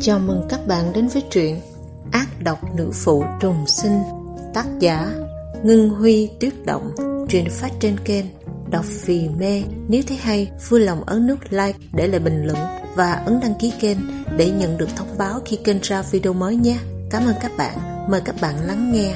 Chào mừng các bạn đến với truyện Ác độc nữ phụ trùng sinh, tác giả Ngân Huy Tuyết Động. Truyện phát trên kênh Đọc Vì Mê. Nếu thấy hay, vui lòng ấn nút like, để lại bình luận và ấn đăng ký kênh để nhận được thông báo khi kênh ra video mới nhé. Cảm ơn các bạn. Mời các bạn lắng nghe.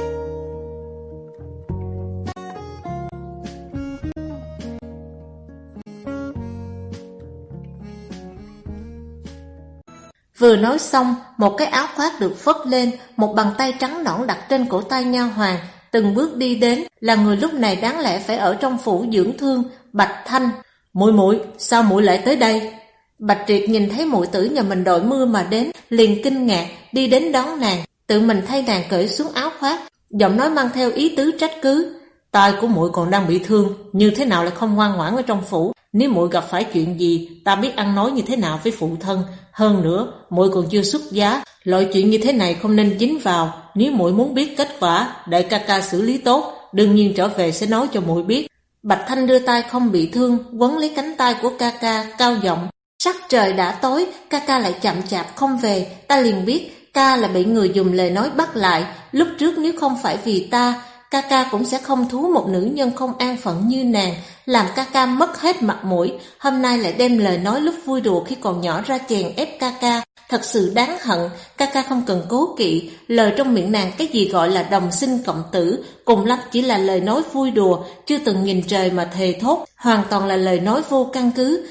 Vừa nói xong, một cái áo khoác được phất lên, một bàn tay trắng nõn đặt trên cổ tay nha hoàn, từng bước đi đến, là người lúc này đáng lẽ phải ở trong phủ dưỡng thương, Bạch Thanh. Muội, sao muội lại tới đây? Bạch Triệt nhìn thấy muội tử nhà mình đội mưa mà đến, liền kinh ngạc, đi đến đón nàng, tự mình thay nàng cởi xuống áo khoác, giọng nói mang theo ý tứ trách cứ. Tai của muội còn đang bị thương, như thế nào lại không ngoan ngoãn ở trong phủ? Nếu muội gặp phải chuyện gì, ta biết ăn nói như thế nào với phụ thân. Hơn nữa, muội còn chưa xuất giá, loại chuyện như thế này không nên dính vào. Nếu muội muốn biết kết quả, đợi ca ca xử lý tốt, đương nhiên trở về sẽ nói cho muội biết. Bạch Thanh đưa tay không bị thương, quấn lấy cánh tay của ca ca, cao giọng. Sắc trời đã tối, ca ca lại chậm chạp không về, ta liền biết ca là bị người dùng lời nói bắt lại. Lúc trước nếu không phải vì ta, ca ca cũng sẽ không thú một nữ nhân không an phận như nàng, làm ca ca mất hết mặt mũi. Hôm nay lại đem lời nói lúc vui đùa khi còn nhỏ ra chèn ép ca ca, thật sự đáng hận. Ca ca không cần cố kỵ, lời trong miệng nàng cái gì gọi là đồng sinh cộng tử, cùng lắm chỉ là lời nói vui đùa, chưa từng nhìn trời mà thề thốt, hoàn toàn là lời nói vô căn cứ.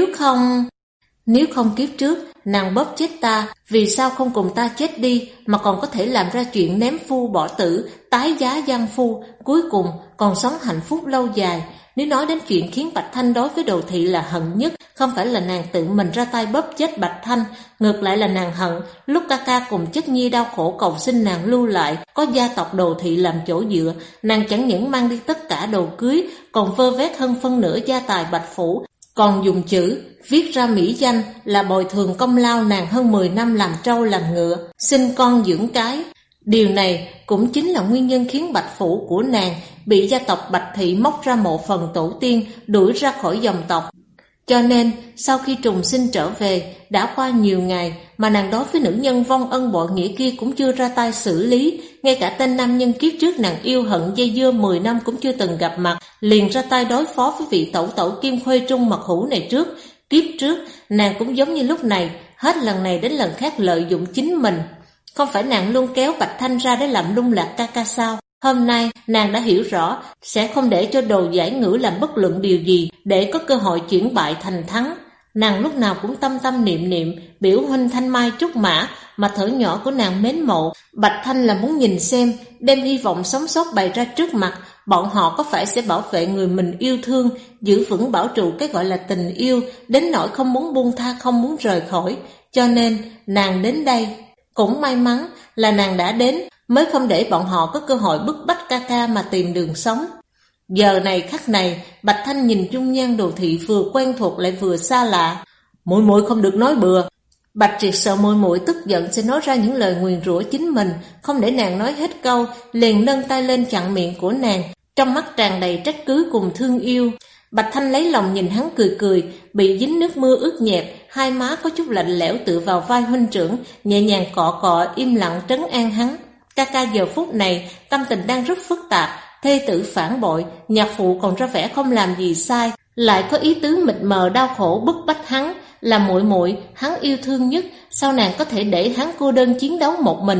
Nếu không kiếp trước nàng bóp chết ta, vì sao không cùng ta chết đi, mà còn có thể làm ra chuyện ném phu bỏ tử, tái giá giang phu, cuối cùng còn sống hạnh phúc lâu dài. Nếu nói đến chuyện khiến Bạch Thanh đối với Đồ Thị là hận nhất, không phải là nàng tự mình ra tay bóp chết Bạch Thanh, ngược lại là nàng hận lúc ca ca cùng Chất Nhi đau khổ cầu xin nàng lưu lại, có gia tộc Đồ Thị làm chỗ dựa, nàng chẳng những mang đi tất cả đồ cưới, còn vơ vét hơn phân nửa gia tài Bạch phủ, còn dùng chữ viết ra mỹ danh là bồi thường công lao nàng hơn 10 năm làm trâu làm ngựa, sinh con dưỡng cái. Điều này cũng chính là nguyên nhân khiến Bạch phủ của nàng bị gia tộc Bạch Thị móc ra mộ phần tổ tiên, đuổi ra khỏi dòng tộc. Cho nên sau khi trùng sinh trở về, đã qua nhiều ngày mà nàng đối với nữ nhân vong ân bội nghĩa kia cũng chưa ra tay xử lý. Ngay cả tên nam nhân kiếp trước nàng yêu hận dây dưa 10 năm cũng chưa từng gặp mặt, liền ra tay đối phó với vị tẩu tẩu Kim Khuê Trung mật hữu này trước. Kiếp trước nàng cũng giống như lúc này, hết lần này đến lần khác lợi dụng chính mình. Không phải nàng luôn kéo Bạch Thanh ra để làm lung lạc ca ca sao? Hôm nay nàng đã hiểu rõ, sẽ không để cho Đồ Giải Ngữ làm bất luận điều gì để có cơ hội chuyển bại thành thắng. Nàng lúc nào cũng tâm tâm niệm niệm biểu huynh thanh mai trúc mã mà thở nhỏ của nàng mến mộ. Bạch Thanh là muốn nhìn xem, đem hy vọng sống sót bày ra trước mặt, bọn họ có phải sẽ bảo vệ người mình yêu thương, giữ vững bảo trụ cái gọi là tình yêu, đến nỗi không muốn buông tha, không muốn rời khỏi. Cho nên nàng đến đây. Cũng may mắn là nàng đã đến, mới không để bọn họ có cơ hội bức bách ca ca mà tìm đường sống. Giờ này khắc này, Bạch Thanh nhìn dung nhan Đồ Thị vừa quen thuộc lại vừa xa lạ. Muội không được nói bừa. Bạch Triệt sợ muội tức giận sẽ nói ra những lời nguyền rủa chính mình, không để nàng nói hết câu, liền nâng tay lên chặn miệng của nàng, trong mắt tràn đầy trách cứ cùng thương yêu. Bạch Thanh lấy lòng nhìn hắn cười, bị dính nước mưa ướt nhẹp, hai má có chút lạnh lẽo tựa vào vai huynh trưởng, nhẹ nhàng cọ cọ im lặng trấn an hắn. Ca ca giờ phút này tâm tình đang rất phức tạp, thê tử phản bội, nhạc phụ còn ra vẻ không làm gì sai, lại có ý tứ mịt mờ đau khổ bức bách hắn, là muội hắn yêu thương nhất, sao nàng có thể để hắn cô đơn chiến đấu một mình?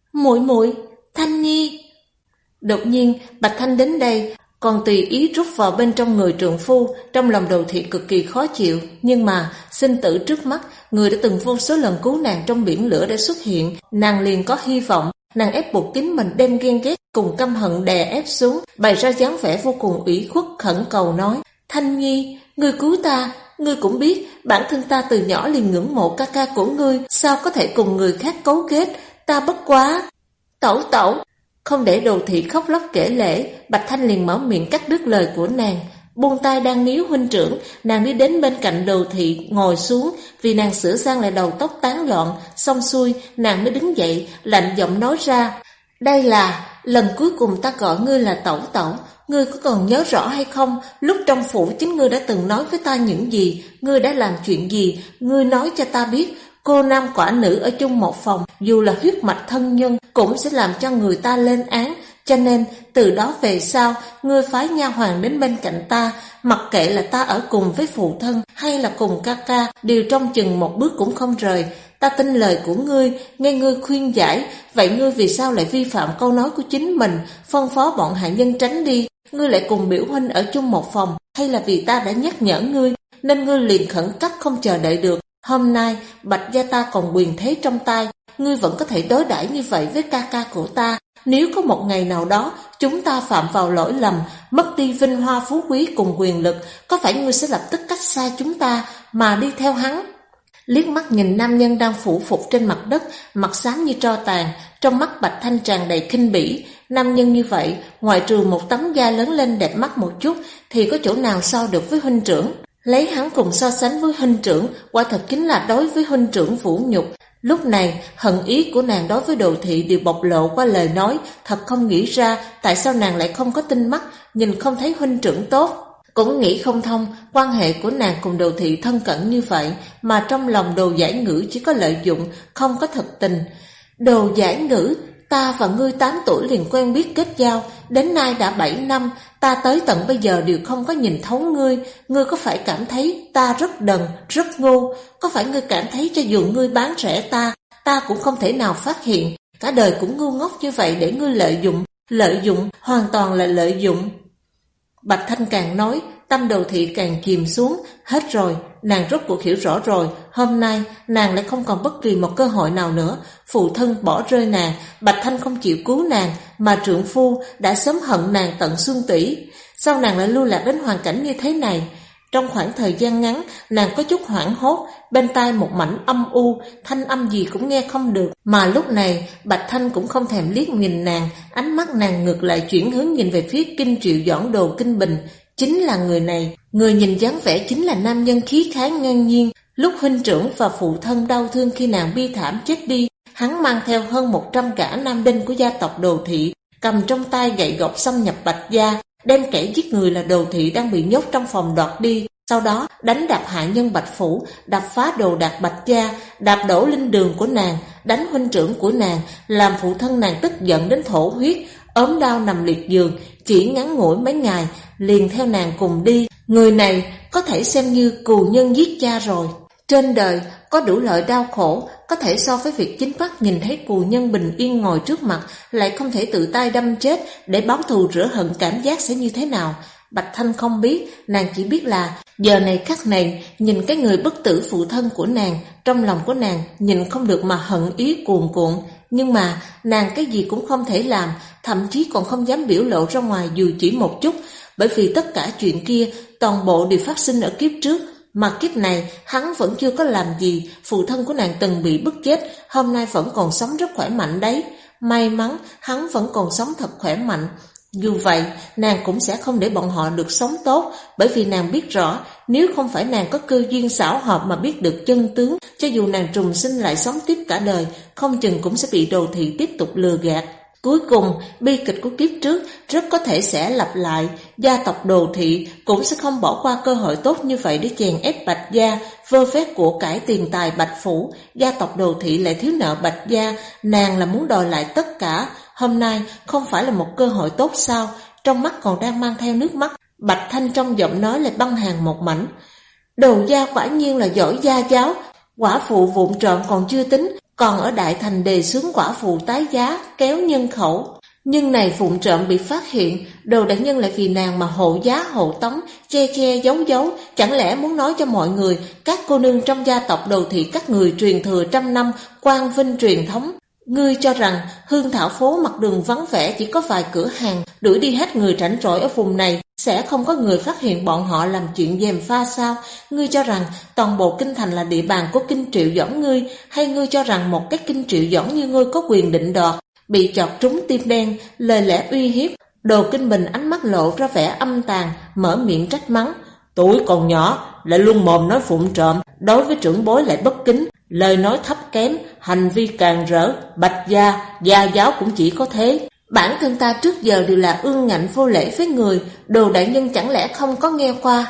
Muội, Thanh Nhi. Đột nhiên Bạch Thanh đến đây, còn tùy ý rút vào bên trong người trượng phu, trong lòng Đồ Thị cực kỳ khó chịu, nhưng mà sinh tử trước mắt, người đã từng vô số lần cứu nàng trong biển lửa đã xuất hiện, nàng liền có hy vọng. Nàng ép buộc chính mình đem ghen ghét cùng căm hận đè ép xuống, bày ra dáng vẻ vô cùng ủy khuất khẩn cầu nói: Thanh Nhi, ngươi cứu ta, ngươi cũng biết bản thân ta từ nhỏ liền ngưỡng mộ ca ca của ngươi, sao có thể cùng người khác cấu kết, ta bất quá. Tẩu. Không để Đồ Thị khóc lóc kể lể, Bạch Thanh liền mở miệng cắt đứt lời của nàng. Buông tay đang níu huynh trưởng, nàng đi đến bên cạnh Đồ Thị ngồi xuống, vì nàng sửa sang lại đầu tóc tán loạn, xong xuôi nàng mới đứng dậy, lạnh giọng nói ra: Đây là lần cuối cùng ta gọi ngươi là tẩu, ngươi có còn nhớ rõ hay không? Lúc trong phủ chính ngươi đã từng nói với ta những gì, ngươi đã làm chuyện gì, ngươi nói cho ta biết. Cô nam quả nữ ở chung một phòng, dù là huyết mạch thân nhân, cũng sẽ làm cho người ta lên án. Cho nên, từ đó về sau, ngươi phái nha hoàn đến bên cạnh ta, mặc kệ là ta ở cùng với phụ thân hay là cùng ca ca, đều trong chừng một bước cũng không rời. Ta tin lời của ngươi, nghe ngươi khuyên giải, vậy ngươi vì sao lại vi phạm câu nói của chính mình, phân phó bọn hạ nhân tránh đi? Ngươi lại cùng biểu huynh ở chung một phòng, hay là vì ta đã nhắc nhở ngươi, nên ngươi liền khẩn cấp không chờ đợi được? Hôm nay, Bạch gia ta còn quyền thế trong tay, ngươi vẫn có thể đối đãi như vậy với ca ca của ta. Nếu có một ngày nào đó chúng ta phạm vào lỗi lầm, mất đi vinh hoa phú quý cùng quyền lực, có phải ngươi sẽ lập tức cách xa chúng ta mà đi theo hắn? Liếc mắt nhìn nam nhân đang phủ phục trên mặt đất, mặt xám như tro tàn, trong mắt Bạch Thanh tràn đầy khinh bỉ. Nam nhân như vậy, ngoại trừ một tấm da lớn lên đẹp mắt một chút, thì có chỗ nào so được với huynh trưởng? Lấy hắn cùng so sánh với huynh trưởng, quả thật chính là đối với huynh trưởng vũ nhục. Lúc này, hận ý của nàng đối với Đồ Thị đều bộc lộ qua lời nói, thật không nghĩ ra tại sao nàng lại không có tinh mắt, nhìn không thấy huynh trưởng tốt. Cũng nghĩ không thông, quan hệ của nàng cùng Đồ Thị thân cận như vậy, mà trong lòng Đồ Giải Ngữ chỉ có lợi dụng, không có thật tình. Đồ Giải Ngữ, ta và ngươi 8 tuổi liền quen biết kết giao, đến nay đã 7 năm, ta tới tận bây giờ đều không có nhìn thấu ngươi. Ngươi có phải cảm thấy ta rất đần, rất ngu? Có phải ngươi cảm thấy cho dù ngươi bán rẻ ta cũng không thể nào phát hiện? Cả đời cũng ngu ngốc như vậy để ngươi lợi dụng, hoàn toàn là lợi dụng. Bạch Thanh càng nói, tâm Đồ Thị càng chìm xuống. Hết rồi, nàng rốt cuộc hiểu rõ rồi. Hôm nay, nàng lại không còn bất kỳ một cơ hội nào nữa. Phụ thân bỏ rơi nàng, Bạch Thanh không chịu cứu nàng, mà trượng phu đã sớm hận nàng tận xương tủy. Sao nàng lại lưu lạc đến hoàn cảnh như thế này? Trong khoảng thời gian ngắn, nàng có chút hoảng hốt, bên tai một mảnh âm u, thanh âm gì cũng nghe không được. Mà lúc này, Bạch Thanh cũng không thèm liếc nhìn nàng, ánh mắt nàng ngược lại chuyển hướng nhìn về phía Kinh Triệu Doãn Đồ Kinh Bình. Chính là người này, người nhìn dáng vẻ chính là nam nhân khí khái ngang nhiên. Lúc huynh trưởng và phụ thân đau thương khi nàng bi thảm chết đi, hắn mang theo hơn 100 gã nam đinh của gia tộc Đồ Thị, cầm trong tay gậy gộc xâm nhập Bạch gia, đem kẻ giết người là Đồ Thị đang bị nhốt trong phòng đoạt đi. Sau đó đánh đập hạ nhân Bạch phủ, đập phá đồ đạc Bạch gia, đạp đổ linh đường của nàng, đánh huynh trưởng của nàng, làm phụ thân nàng tức giận đến thổ huyết, ốm đau nằm liệt giường, chỉ ngắn ngủi mấy ngày liền theo nàng cùng đi. Người này có thể xem như cừu nhân giết cha rồi. Trên đời có đủ loại đau khổ, có thể so với việc chính mắt nhìn thấy cừu nhân bình yên ngồi trước mặt, lại không thể tự tay đâm chết để báo thù rửa hận, cảm giác sẽ như thế nào? Bạch Thanh không biết, nàng chỉ biết là giờ này khắc này, nhìn cái người bất tử phụ thân của nàng, trong lòng của nàng nhìn không được mà hận ý cuồn cuộn. Nhưng mà nàng cái gì cũng không thể làm, thậm chí còn không dám biểu lộ ra ngoài dù chỉ một chút, bởi vì tất cả chuyện kia toàn bộ đều phát sinh ở kiếp trước. Mà kiếp này hắn vẫn chưa có làm gì, phụ thân của nàng từng bị bức chết, hôm nay vẫn còn sống rất khỏe mạnh đấy. May mắn hắn vẫn còn sống thật khỏe mạnh. Dù vậy, nàng cũng sẽ không để bọn họ được sống tốt, bởi vì nàng biết rõ, nếu không phải nàng có cơ duyên xảo hợp mà biết được chân tướng, cho dù nàng trùng sinh lại sống tiếp cả đời, không chừng cũng sẽ bị Đồ Thị tiếp tục lừa gạt. Cuối cùng, bi kịch của kiếp trước rất có thể sẽ lặp lại, gia tộc Đồ Thị cũng sẽ không bỏ qua cơ hội tốt như vậy để chèn ép Bạch gia, vơ vét của cải tiền tài Bạch phủ. Gia tộc Đồ Thị lại thiếu nợ Bạch gia, nàng là muốn đòi lại tất cả. Hôm nay không phải là một cơ hội tốt sao? Trong mắt còn đang mang theo nước mắt, Bạch Thanh trong giọng nói lại băng hàng một mảnh. Đồ gia quả nhiên là giỏi gia giáo, quả phụ vụng trộm còn chưa tính, còn ở Đại Thành đề xướng quả phụ tái giá, kéo nhân khẩu. Nhưng này vụng trộm bị phát hiện, Đồ đại nhân lại vì nàng mà hộ giá hộ tống, che che giấu giấu, chẳng lẽ muốn nói cho mọi người, các cô nương trong gia tộc Đồ Thị các người truyền thừa trăm năm, quang vinh truyền thống. Ngươi cho rằng Hương Thảo phố mặt đường vắng vẻ chỉ có vài cửa hàng, đuổi đi hết người rảnh rỗi ở vùng này, sẽ không có người phát hiện bọn họ làm chuyện gièm pha sao? Ngươi cho rằng toàn bộ kinh thành là địa bàn của Kinh Triệu Doãn ngươi, hay ngươi cho rằng một cái Kinh Triệu Doãn như ngươi có quyền định đoạt? Bị chọt trúng tim đen, lời lẽ uy hiếp, Đồ Kinh Bình ánh mắt lộ ra vẻ âm tàn, mở miệng trách mắng. Tuổi còn nhỏ, lại luôn mồm nói phụng trộm, đối với trưởng bối lại bất kính, lời nói thấp kém, hành vi càng rỡ, Bạch gia, gia giáo cũng chỉ có thế. Bản thân ta trước giờ đều là ương ngạnh vô lễ với người, Đồ đại nhân chẳng lẽ không có nghe qua?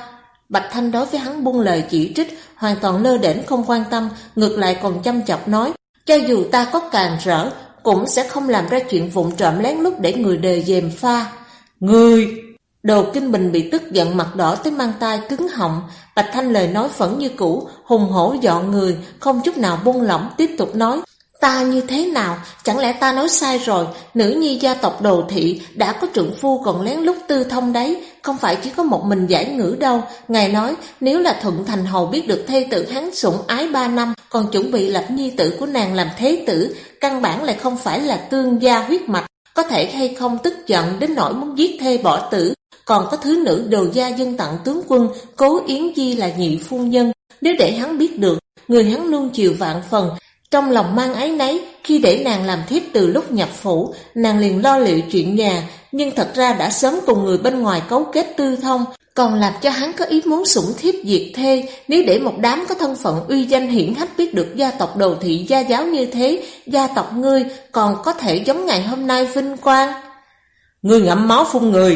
Bạch Thanh đối với hắn buông lời chỉ trích, hoàn toàn lơ đễnh không quan tâm, ngược lại còn chăm chọc nói, cho dù ta có càn rỡ, cũng sẽ không làm ra chuyện vụng trộm lén lút để người đời gièm pha. Ngươi! Đồ Kinh Bình bị tức giận mặt đỏ tới mang tai cứng họng. Bạch Thanh lời nói vẫn như cũ, hùng hổ dọn người, không chút nào buông lỏng, tiếp tục nói, ta như thế nào? Chẳng lẽ ta nói sai rồi? Nữ nhi gia tộc Đồ Thị đã có trượng phu còn lén lút tư thông đấy, không phải chỉ có một mình Giải Ngữ đâu. Ngài nói nếu là Thuận Thành Hầu biết được thê tử hắn sủng ái 3 năm, còn chuẩn bị lập nhi tử của nàng làm thế tử, căn bản lại không phải là tương gia huyết mạch, có thể hay không tức giận đến nỗi muốn giết thê bỏ tử. Còn có thứ nữ Đồ gia dâng tặng tướng quân Cố Yến Di là nhị phu nhân, nếu để hắn biết được, người hắn nuông chiều vạn phần, trong lòng mang áy náy. Khi để nàng làm thiếp từ lúc nhập phủ, nàng liền lo liệu chuyện nhà, nhưng thật ra đã sớm cùng người bên ngoài cấu kết tư thông, còn làm cho hắn có ý muốn sủng thiếp diệt thê. Nếu để một đám có thân phận uy danh hiển hách biết được gia tộc Đồ Thị gia giáo như thế, gia tộc ngươi còn có thể giống ngày hôm nay vinh quang? Ngươi ngậm máu phun người!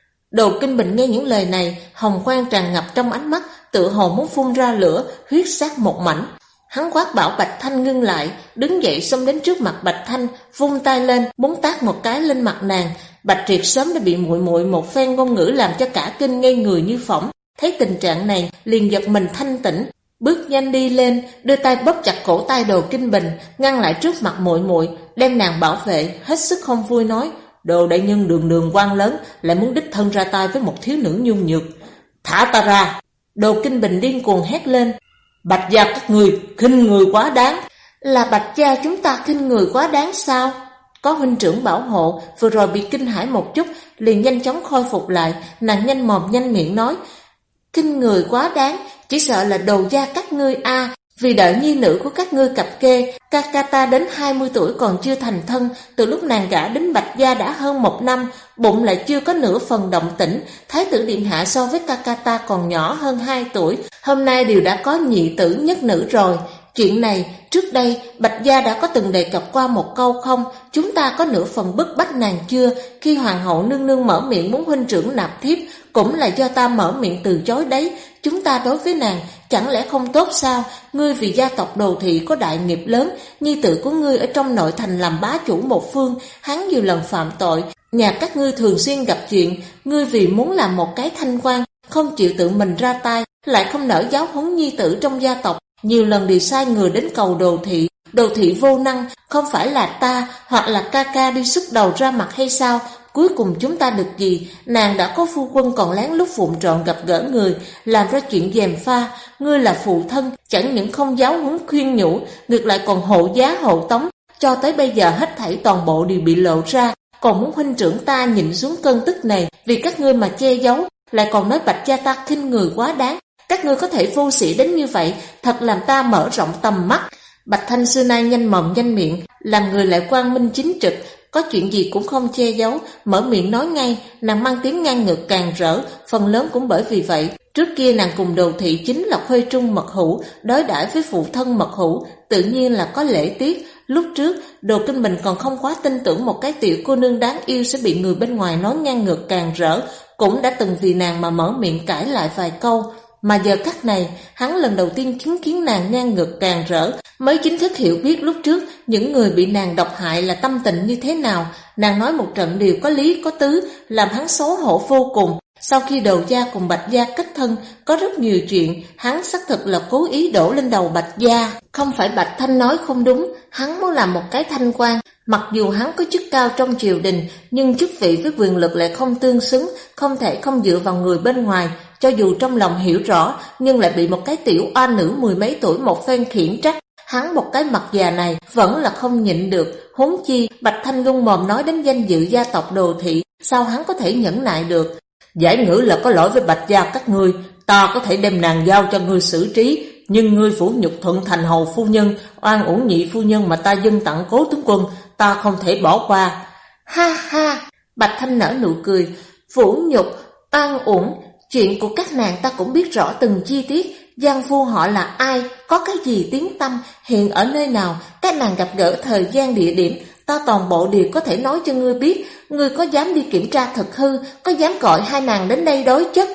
Đồ Kinh Bình nghe những lời này, hồng quang tràn ngập trong ánh mắt, tựa hồ muốn phun ra lửa, huyết sát một mảnh. Hắn quát bảo Bạch Thanh ngưng lại, đứng dậy xông đến trước mặt Bạch Thanh, vung tay lên, muốn tát một cái lên mặt nàng. Bạch Triệt sớm đã bị muội muội một phen ngôn ngữ làm cho cả kinh ngây người như phỏng, thấy tình trạng này, liền giật mình thanh tỉnh, bước nhanh đi lên, đưa tay bóp chặt cổ tay Đồ Kinh Bình, ngăn lại trước mặt muội muội, đem nàng bảo vệ, hết sức không vui nói, Đồ đại nhân đường đường quan lớn, lại muốn đích thân ra tay với một thiếu nữ nhung nhược. Thả ta ra! Đồ Kinh Bình điên cuồng hét lên, Bạch gia các người khinh người quá đáng. Là Bạch gia chúng ta khinh người quá đáng sao? Có huynh trưởng bảo hộ, vừa rồi bị kinh hãi một chút, liền nhanh chóng khôi phục lại. Nàng nhanh mồm nhanh miệng nói, khinh người quá đáng, chỉ sợ là Đồ gia các ngươi a. Vì đợi nhi nữ của các ngươi cặp kê, ca ca ta đến 20 tuổi còn chưa thành thân, từ lúc nàng gả đến Bạch gia đã hơn 1 năm, bụng lại chưa có nửa phần động tĩnh. Thái tử điện hạ so với ca ca ta còn nhỏ hơn 2 tuổi, hôm nay đều đã có nhị tử nhất nữ rồi. Chuyện này, trước đây Bạch gia đã có từng đề cập qua một câu không? Chúng ta có nửa phần bức bách nàng chưa? Khi hoàng hậu nương nương mở miệng muốn huynh trưởng nạp thiếp, cũng là do ta mở miệng từ chối đấy. Chúng ta đối với nàng chẳng lẽ không tốt sao? Ngươi vì gia tộc Đồ Thị có đại nghiệp lớn, nhi tử của ngươi ở trong nội thành làm bá chủ một phương, hắn nhiều lần phạm tội, nhà các ngươi thường xuyên gặp chuyện, ngươi vì muốn làm một cái thanh quan, không chịu tự mình ra tay, lại không nỡ giáo huấn nhi tử trong gia tộc, nhiều lần đều sai người đến cầu Đồ Thị. Đồ Thị vô năng, không phải là ta hoặc là ca ca đi sức đầu ra mặt hay sao? Cuối cùng chúng ta được gì? Nàng đã có phu quân còn lén lút vụng trộm gặp gỡ người, làm ra chuyện gièm pha. Ngươi là phụ thân, chẳng những không giáo huấn khuyên nhủ, ngược lại còn hộ giá hộ tống. Cho tới bây giờ hết thảy toàn bộ đều bị lộ ra, còn muốn huynh trưởng ta nhịn xuống cơn tức này vì các ngươi mà che giấu, lại còn nói Bạch gia ta khinh người quá đáng. Các ngươi có thể vô sĩ đến như vậy, thật làm ta mở rộng tầm mắt. Bạch Thanh xưa nay nhanh mồm nhanh miệng, làm người lại quang minh chính trực, có chuyện gì cũng không che giấu, mở miệng nói ngay. Nàng mang tiếng ngang ngược càng rỡ, phần lớn cũng bởi vì vậy. Trước kia nàng cùng Đồ Thị chính là khuê trung mật hữu, đối đãi với phụ thân mật hữu, tự nhiên là có lễ tiết. Lúc trước, Đồ Kinh Bình còn không quá tin tưởng một cái tiểu cô nương đáng yêu sẽ bị người bên ngoài nói ngang ngược càng rỡ, cũng đã từng vì nàng mà mở miệng cãi lại vài câu. Mà giờ khắc này, hắn lần đầu tiên chứng kiến nàng ngang ngược càng rỡ, mới chính thức hiểu biết lúc trước những người bị nàng độc hại là tâm tình như thế nào. Nàng nói một trận đều có lý có tứ, làm hắn xấu hổ vô cùng. Sau khi Đồ gia cùng Bạch gia kết thân, có rất nhiều chuyện hắn xác thực là cố ý đổ lên đầu Bạch gia. Không phải Bạch Thanh nói không đúng, hắn muốn làm một cái thanh quan. Mặc dù hắn có chức cao trong triều đình, nhưng chức vị với quyền lực lại không tương xứng, không thể không dựa vào người bên ngoài. Cho dù trong lòng hiểu rõ, nhưng lại bị một cái tiểu oa nữ 10 mấy tuổi một phen khiển trách. Hắn một cái mặt già này vẫn là không nhịn được, huống chi Bạch Thanh luôn mồm nói đến danh dự gia tộc Đồ Thị, sao hắn có thể nhẫn nại được? Giải Ngữ là có lỗi với Bạch gia các ngươi, ta có thể đem nàng giao cho ngươi xử trí, nhưng ngươi phủ nhục Thuận Thành hầu phu nhân, oan uổng nhị phu nhân mà ta dâng tặng Cố tướng quân, ta không thể bỏ qua. Ha ha, Bạch Thanh nở nụ cười, phủ nhục, oan uổng, chuyện của các nàng ta cũng biết rõ từng chi tiết. Giang phu họ là ai, có cái gì tiếng tăm, hiện ở nơi nào, các nàng gặp gỡ thời gian địa điểm, ta toàn bộ đều có thể nói cho ngươi biết. Ngươi có dám đi kiểm tra thực hư, có dám gọi hai nàng đến đây đối chất?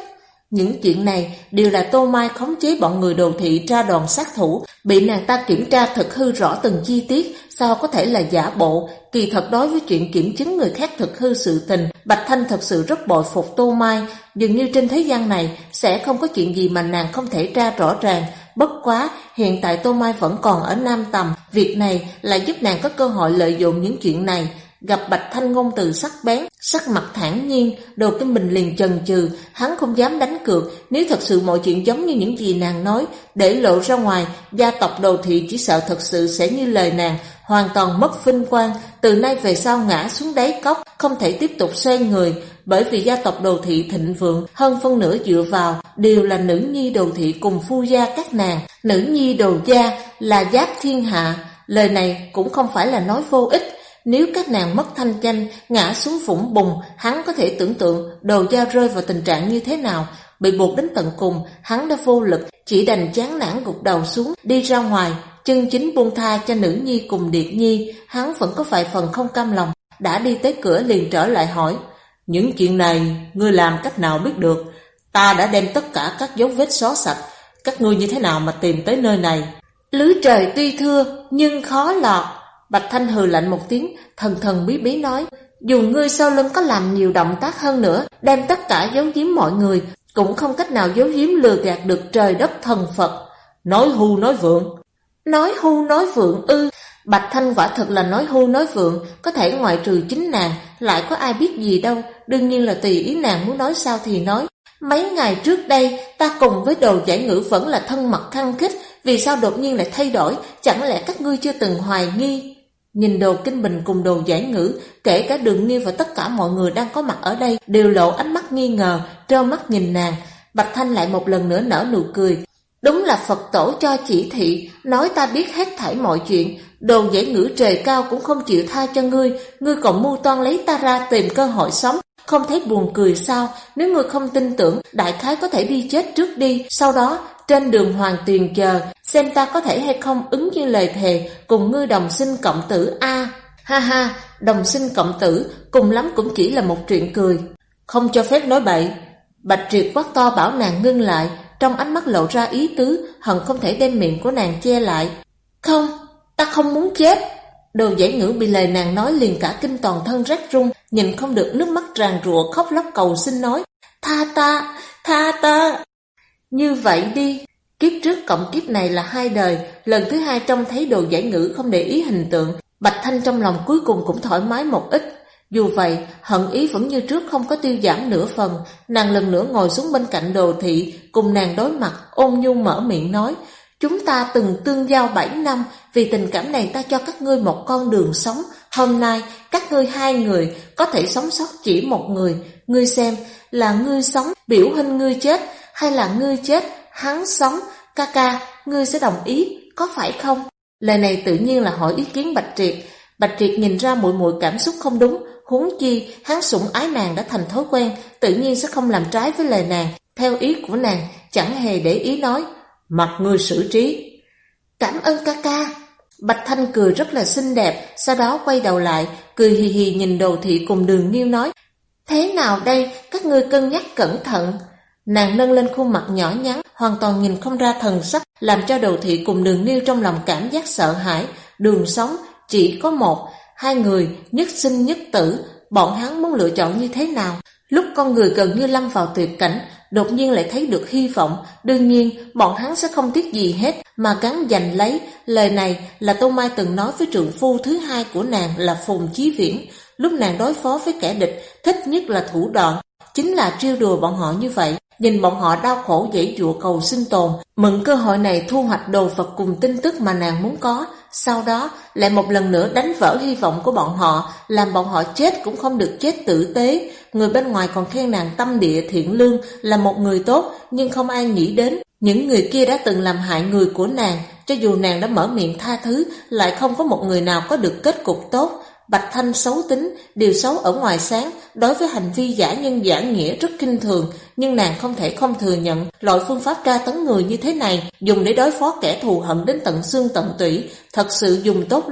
Những chuyện này đều là Tô Mai khống chế bọn người Đồ Thị ra đòn sát thủ, bị nàng ta kiểm tra thực hư rõ từng chi tiết, sao có thể là giả bộ. Kỳ thật đối với chuyện kiểm chứng người khác thực hư sự tình, Bạch Thanh thật sự rất bội phục Tô Mai. Dường như trên thế gian này sẽ không có chuyện gì mà nàng không thể tra rõ ràng. Bất quá, hiện tại Tô Mai vẫn còn ở Nam Tầm, việc này lại giúp nàng có cơ hội lợi dụng những chuyện này. Gặp Bạch Thanh ngôn từ sắc bén, sắc mặt thản nhiên, Đồ Kinh Bình liền chần chừ, hắn không dám đánh cược. Nếu thật sự mọi chuyện giống như những gì nàng nói, để lộ ra ngoài, gia tộc Đồ Thị chỉ sợ thật sự sẽ như lời nàng, hoàn toàn mất vinh quang, từ nay về sau ngã xuống đáy cốc, không thể tiếp tục xoay người. Bởi vì gia tộc Đồ Thị thịnh vượng, hơn phân nửa dựa vào đều là nữ nhi Đồ Thị cùng phu gia các nàng. Nữ nhi Đồ gia là giáp thiên hạ, lời này cũng không phải là nói vô ích. Nếu các nàng mất thanh danh, ngã xuống vũng bùn, hắn có thể tưởng tượng Đồ gia rơi vào tình trạng như thế nào. Bị buộc đến tận cùng, hắn đã vô lực, chỉ đành chán nản gục đầu xuống, đi ra ngoài, chân chính buông tha cho nữ nhi cùng Điệt Nhi. Hắn vẫn có vài phần không cam lòng, đã đi tới cửa liền trở lại hỏi: những chuyện này ngươi làm cách nào biết được? Ta đã đem tất cả các dấu vết xóa sạch, các ngươi như thế nào mà tìm tới nơi này? Lưới trời tuy thưa nhưng khó lọt. Bạch Thanh hừ lạnh một tiếng, thần thần bí bí nói: dù ngươi sau lưng có làm nhiều động tác hơn nữa, đem tất cả giấu giếm mọi người, cũng không cách nào giấu giếm lừa gạt được trời đất thần Phật. Nói hưu nói vượng. Nói hưu nói vượng ư? Bạch Thanh quả thực là nói hưu nói vượng, có thể ngoại trừ chính nàng, lại có ai biết gì đâu, đương nhiên là tùy ý nàng muốn nói sao thì nói. Mấy ngày trước đây, ta cùng với Đồ Giải Ngữ vẫn là thân mật khăng khít, vì sao đột nhiên lại thay đổi, chẳng lẽ các ngươi chưa từng hoài nghi? Nhìn Đồ Kinh Bình cùng Đồ Giải Ngữ, kể cả Đường Nghiêu và tất cả mọi người đang có mặt ở đây đều lộ ánh mắt nghi ngờ, trơ mắt nhìn nàng. Bạch Thanh lại một lần nữa nở nụ cười. Đúng là Phật tổ cho chỉ thị, nói ta biết hết thảy mọi chuyện. Đồ Giải Ngữ trời cao cũng không chịu tha cho ngươi, ngươi còn mưu toan lấy ta ra tìm cơ hội sống, không thấy buồn cười sao? Nếu ngươi không tin tưởng, đại khái có thể đi chết trước đi, sau đó trên đường Hoàng Tuyền chờ, xem ta có thể hay không ứng như lời thề, cùng ngươi đồng sinh cộng tử a. Ha ha, đồng sinh cộng tử, cùng lắm cũng chỉ là một chuyện cười. Không cho phép nói bậy. Bạch Triệt quát to bảo nàng ngưng lại, trong ánh mắt lộ ra ý tứ, hận không thể đem miệng của nàng che lại. Không, ta không muốn chết. Đồ Giải Ngữ bị lời nàng nói liền cả kinh toàn thân rét run, nhìn không được nước mắt ràn rụa khóc lóc cầu xin nói: tha ta, tha ta. Như vậy đi. Kiếp trước cộng kiếp này là 2 đời, lần thứ 2 trông thấy Đồ Giải Ngữ không để ý hình tượng, Bạch Thanh trong lòng cuối cùng cũng thoải mái một ít. Dù vậy, hận ý vẫn như trước không có tiêu giảm nửa phần. Nàng lần nữa ngồi xuống bên cạnh Đồ Thị, cùng nàng đối mặt, ôn nhu mở miệng nói: chúng ta từng tương giao 7 năm, vì tình cảm này ta cho các ngươi một con đường sống. Hôm nay, các ngươi 2 người có thể sống sót chỉ một người. Ngươi xem, là ngươi sống, biểu huynh ngươi chết, hay là ngươi chết, hắn sống? Ca ca, ngươi sẽ đồng ý, có phải không? Lời này tự nhiên là hỏi ý kiến Bạch Triệt. Bạch Triệt nhìn ra muội muội cảm xúc không đúng, huống chi hắn sủng ái nàng đã thành thói quen, tự nhiên sẽ không làm trái với lời nàng. Theo ý của nàng, chẳng hề để ý nói: mặc ngươi xử trí. Cảm ơn ca ca. Bạch Thanh cười rất là xinh đẹp, sau đó quay đầu lại, cười hì hì nhìn Đồ Thị cùng Đường Nghiêu nói: thế nào đây, các ngươi cân nhắc cẩn thận. Nàng nâng lên khuôn mặt nhỏ nhắn, hoàn toàn nhìn không ra thần sắc, làm cho Đồ Thị cùng Đường Nghiêu trong lòng cảm giác sợ hãi. Đường sống chỉ có một, 2 người nhất sinh nhất tử, bọn hắn muốn lựa chọn như thế nào? Lúc con người gần như lâm vào tuyệt cảnh, đột nhiên lại thấy được hy vọng, đương nhiên bọn hắn sẽ không tiếc gì hết mà gắng giành lấy. Lời này là Tô Mai từng nói với trượng phu thứ 2 của nàng là Phùng Chí Viễn. Lúc nàng đối phó với kẻ địch, thích nhất là thủ đoạn, chính là trêu đùa bọn họ như vậy, nhìn bọn họ đau khổ giãy giụa cầu sinh tồn, mượn cơ hội này thu hoạch đồ vật cùng tin tức mà nàng muốn có, sau đó lại một lần nữa đánh vỡ hy vọng của bọn họ, làm bọn họ chết cũng không được chết tử tế. Người bên ngoài còn khen nàng tâm địa thiện lương, là một người tốt, nhưng không ai nghĩ đến những người kia đã từng làm hại người của nàng. Cho dù nàng đã mở miệng tha thứ, lại không có một người nào có được kết cục tốt. Bạch Thanh xấu tính, điều xấu ở ngoài sáng, đối với hành vi giả nhân giả nghĩa rất kinh thường, nhưng nàng không thể không thừa nhận loại phương pháp tra tấn người như thế này, dùng để đối phó kẻ thù hận đến tận xương tận tủy, thật sự dùng tốt lắm.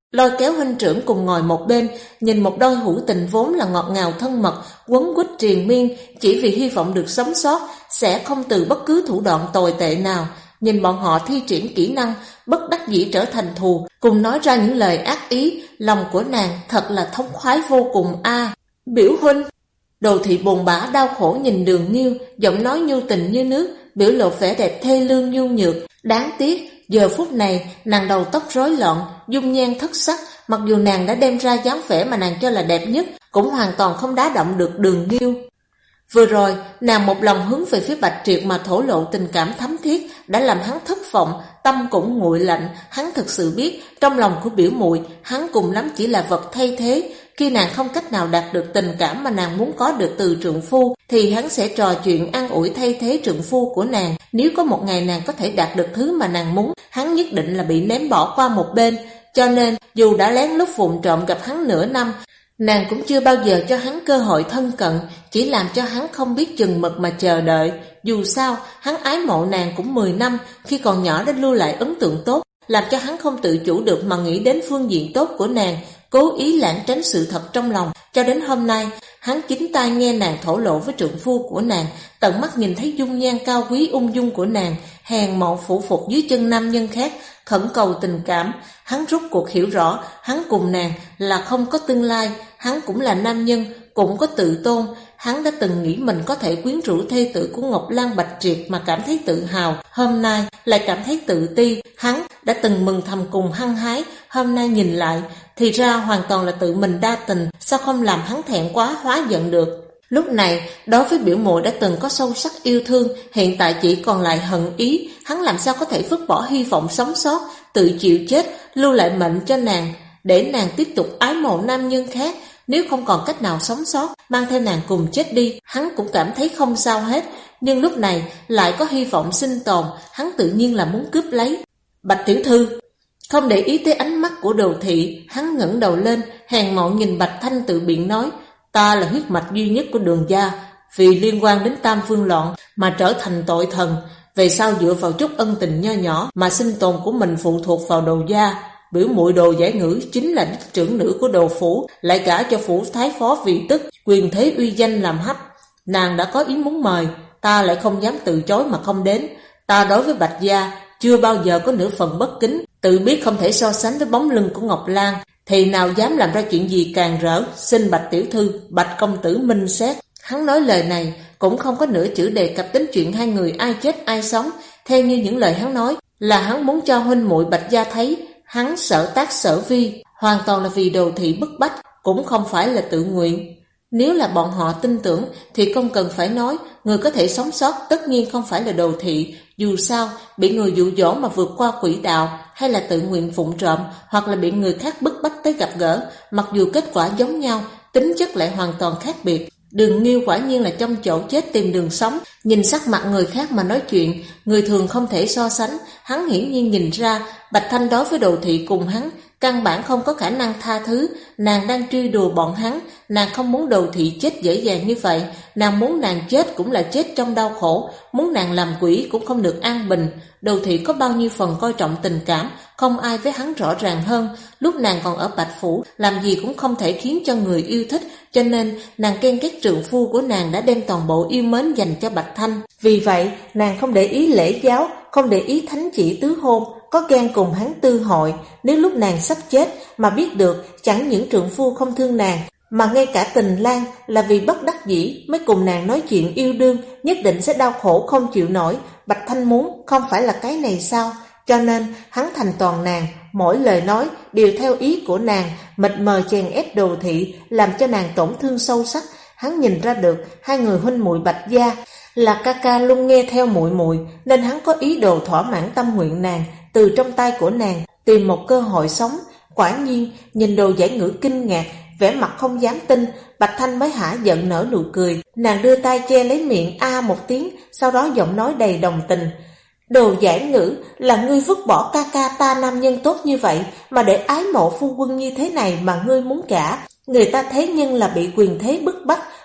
lôi kéo huynh trưởng cùng ngồi một bên, nhìn một đôi hữu tình vốn là ngọt ngào thân mật, quấn quýt triền miên, chỉ vì hy vọng được sống sót, sẽ không từ bất cứ thủ đoạn tồi tệ nào. Nhìn bọn họ thi triển kỹ năng, bất đắc dĩ trở thành thù, cùng nói ra những lời ác ý, lòng của nàng thật là thống khoái vô cùng a. Biểu huynh. Đồ thị buồn bã đau khổ nhìn Đường Nghiêu, giọng nói nhu tình như nước, biểu lộ vẻ đẹp thê lương nhu nhược. Đáng tiếc, giờ phút này nàng đầu tóc rối loạn, dung nhan thất sắc, mặc dù nàng đã đem ra dáng vẻ mà nàng cho là đẹp nhất, cũng hoàn toàn không đá động được Đường Nghiêu. Vừa rồi, nàng một lòng hướng về phía Bạch Triệt mà thổ lộ tình cảm thắm thiết, đã làm hắn thất vọng, tâm cũng nguội lạnh. Hắn thực sự biết, trong lòng của biểu muội, hắn cùng lắm chỉ là vật thay thế. Khi nàng không cách nào đạt được tình cảm mà nàng muốn có được từ trượng phu, thì hắn sẽ trò chuyện an ủi thay thế trượng phu của nàng. Nếu có một ngày nàng có thể đạt được thứ mà nàng muốn, hắn nhất định là bị ném bỏ qua một bên. Cho nên, dù đã lén lút vụng trộm gặp hắn nửa năm, nàng cũng chưa bao giờ cho hắn cơ hội thân cận, chỉ làm cho hắn không biết chừng mực mà chờ đợi. Dù sao, hắn ái mộ nàng cũng 10 năm, khi còn nhỏ đã lưu lại ấn tượng tốt, làm cho hắn không tự chủ được mà nghĩ đến phương diện tốt của nàng, cố ý lảng tránh sự thật trong lòng. Cho đến hôm nay, hắn chính tai nghe nàng thổ lộ với trượng phu của nàng, tận mắt nhìn thấy dung nhan cao quý ung dung của nàng, hèn mọn phụ phục dưới chân nam nhân khác, khẩn cầu tình cảm. Hắn rốt cuộc hiểu rõ, hắn cùng nàng là không có tương lai. Hắn cũng là nam nhân, cũng có tự tôn. Hắn đã từng nghĩ mình có thể quyến rũ thê tử của Ngọc Lan Bạch Triệt mà cảm thấy tự hào, hôm nay lại cảm thấy tự ti. Hắn đã từng mừng thầm cùng hăng hái, hôm nay nhìn lại, thì ra hoàn toàn là tự mình đa tình, sao không làm hắn thẹn quá hóa giận được. Lúc này, đối với biểu muội đã từng có sâu sắc yêu thương, hiện tại chỉ còn lại hận ý, hắn làm sao có thể vứt bỏ hy vọng sống sót, tự chịu chết, lưu lại mệnh cho nàng, để nàng tiếp tục ái mộ nam nhân khác. Nếu không còn cách nào sống sót, mang theo nàng cùng chết đi, hắn cũng cảm thấy không sao hết. Nhưng lúc này lại có hy vọng sinh tồn, hắn tự nhiên là muốn cướp lấy. Bạch tiểu thư. Không để ý tới ánh mắt của Đồ thị, hắn ngẩng đầu lên, hèn mọn nhìn Bạch Thanh tự biện nói: ta là huyết mạch duy nhất của Đường gia, vì liên quan đến Tam Phương loạn mà trở thành tội thần. Về sau dựa vào chút ân tình nho nhỏ mà sinh tồn của mình phụ thuộc vào Đồ gia. Biểu muội Đồ Giải Ngữ chính là đích trưởng nữ của Đồ phủ, lại gả cho phủ thái phó vì tức, quyền thế uy danh làm hách. Nàng đã có ý muốn mời, ta lại không dám từ chối mà không đến. Ta đối với Bạch gia chưa bao giờ có nửa phần bất kính, tự biết không thể so sánh với bóng lưng của Ngọc Lan, thì nào dám làm ra chuyện gì càng rỡ. Xin Bạch tiểu thư, Bạch công tử minh xét. Hắn nói lời này cũng không có nửa chữ đề cập đến chuyện hai người ai chết ai sống. Theo như những lời hắn nói, là hắn muốn cho huynh muội Bạch gia thấy hắn sở tác sở vi, hoàn toàn là vì Đồ thị bức bách, cũng không phải là tự nguyện. Nếu là bọn họ tin tưởng thì không cần phải nói, người có thể sống sót tất nhiên không phải là Đồ thị. Dù sao, bị người dụ dỗ mà vượt qua quỹ đạo, hay là tự nguyện phụng trộm, hoặc là bị người khác bức bách tới gặp gỡ, mặc dù kết quả giống nhau, tính chất lại hoàn toàn khác biệt. Đường Nghiêu quả nhiên là trong chỗ chết tìm đường sống, nhìn sắc mặt người khác mà nói chuyện, người thường không thể so sánh. Hắn hiển nhiên nhìn ra, Bạch Thanh đối với Đồ thị cùng hắn căn bản không có khả năng tha thứ. Nàng đang truy đùa bọn hắn, nàng không muốn Đồ thị chết dễ dàng như vậy. Nàng muốn nàng chết cũng là chết trong đau khổ, muốn nàng làm quỷ cũng không được an bình. Đồ thị có bao nhiêu phần coi trọng tình cảm, không ai với hắn rõ ràng hơn. Lúc nàng còn ở Bạch phủ, làm gì cũng không thể khiến cho người yêu thích, cho nên nàng ghen ghét trượng phu của nàng đã đem toàn bộ yêu mến dành cho Bạch Thanh. Vì vậy, nàng không để ý lễ giáo, không để ý thánh chỉ tứ hôn, có ghen cùng hắn tư hội. Nếu lúc nàng sắp chết mà biết được chẳng những trượng phu không thương nàng, mà ngay cả Tình Lang là vì bất đắc dĩ mới cùng nàng nói chuyện yêu đương, nhất định sẽ đau khổ không chịu nổi. Bạch Thanh muốn không phải là cái này sao? Cho nên hắn thành toàn nàng, mỗi lời nói đều theo ý của nàng, mịt mờ chèn ép Đồ thị, làm cho nàng tổn thương sâu sắc. Hắn nhìn ra được hai người huynh muội Bạch gia là ca ca luôn nghe theo muội muội, nên hắn có ý đồ thỏa mãn tâm nguyện nàng, từ trong tay của nàng tìm một cơ hội sống. Quả nhiên, nhìn Đồ Giải Ngữ kinh ngạc, vẻ mặt không dám tin, Bạch Thanh mới hả giận nở nụ cười. Nàng đưa tay che lấy miệng a một tiếng, sau đó giọng nói đầy đồng tình: Đồ Giải Ngữ, là ngươi vứt bỏ ca ca ta nam nhân tốt như vậy, mà để ái mộ phu quân như thế này mà ngươi muốn gả. Người ta thế nhưng là bị quyền thế bức bách,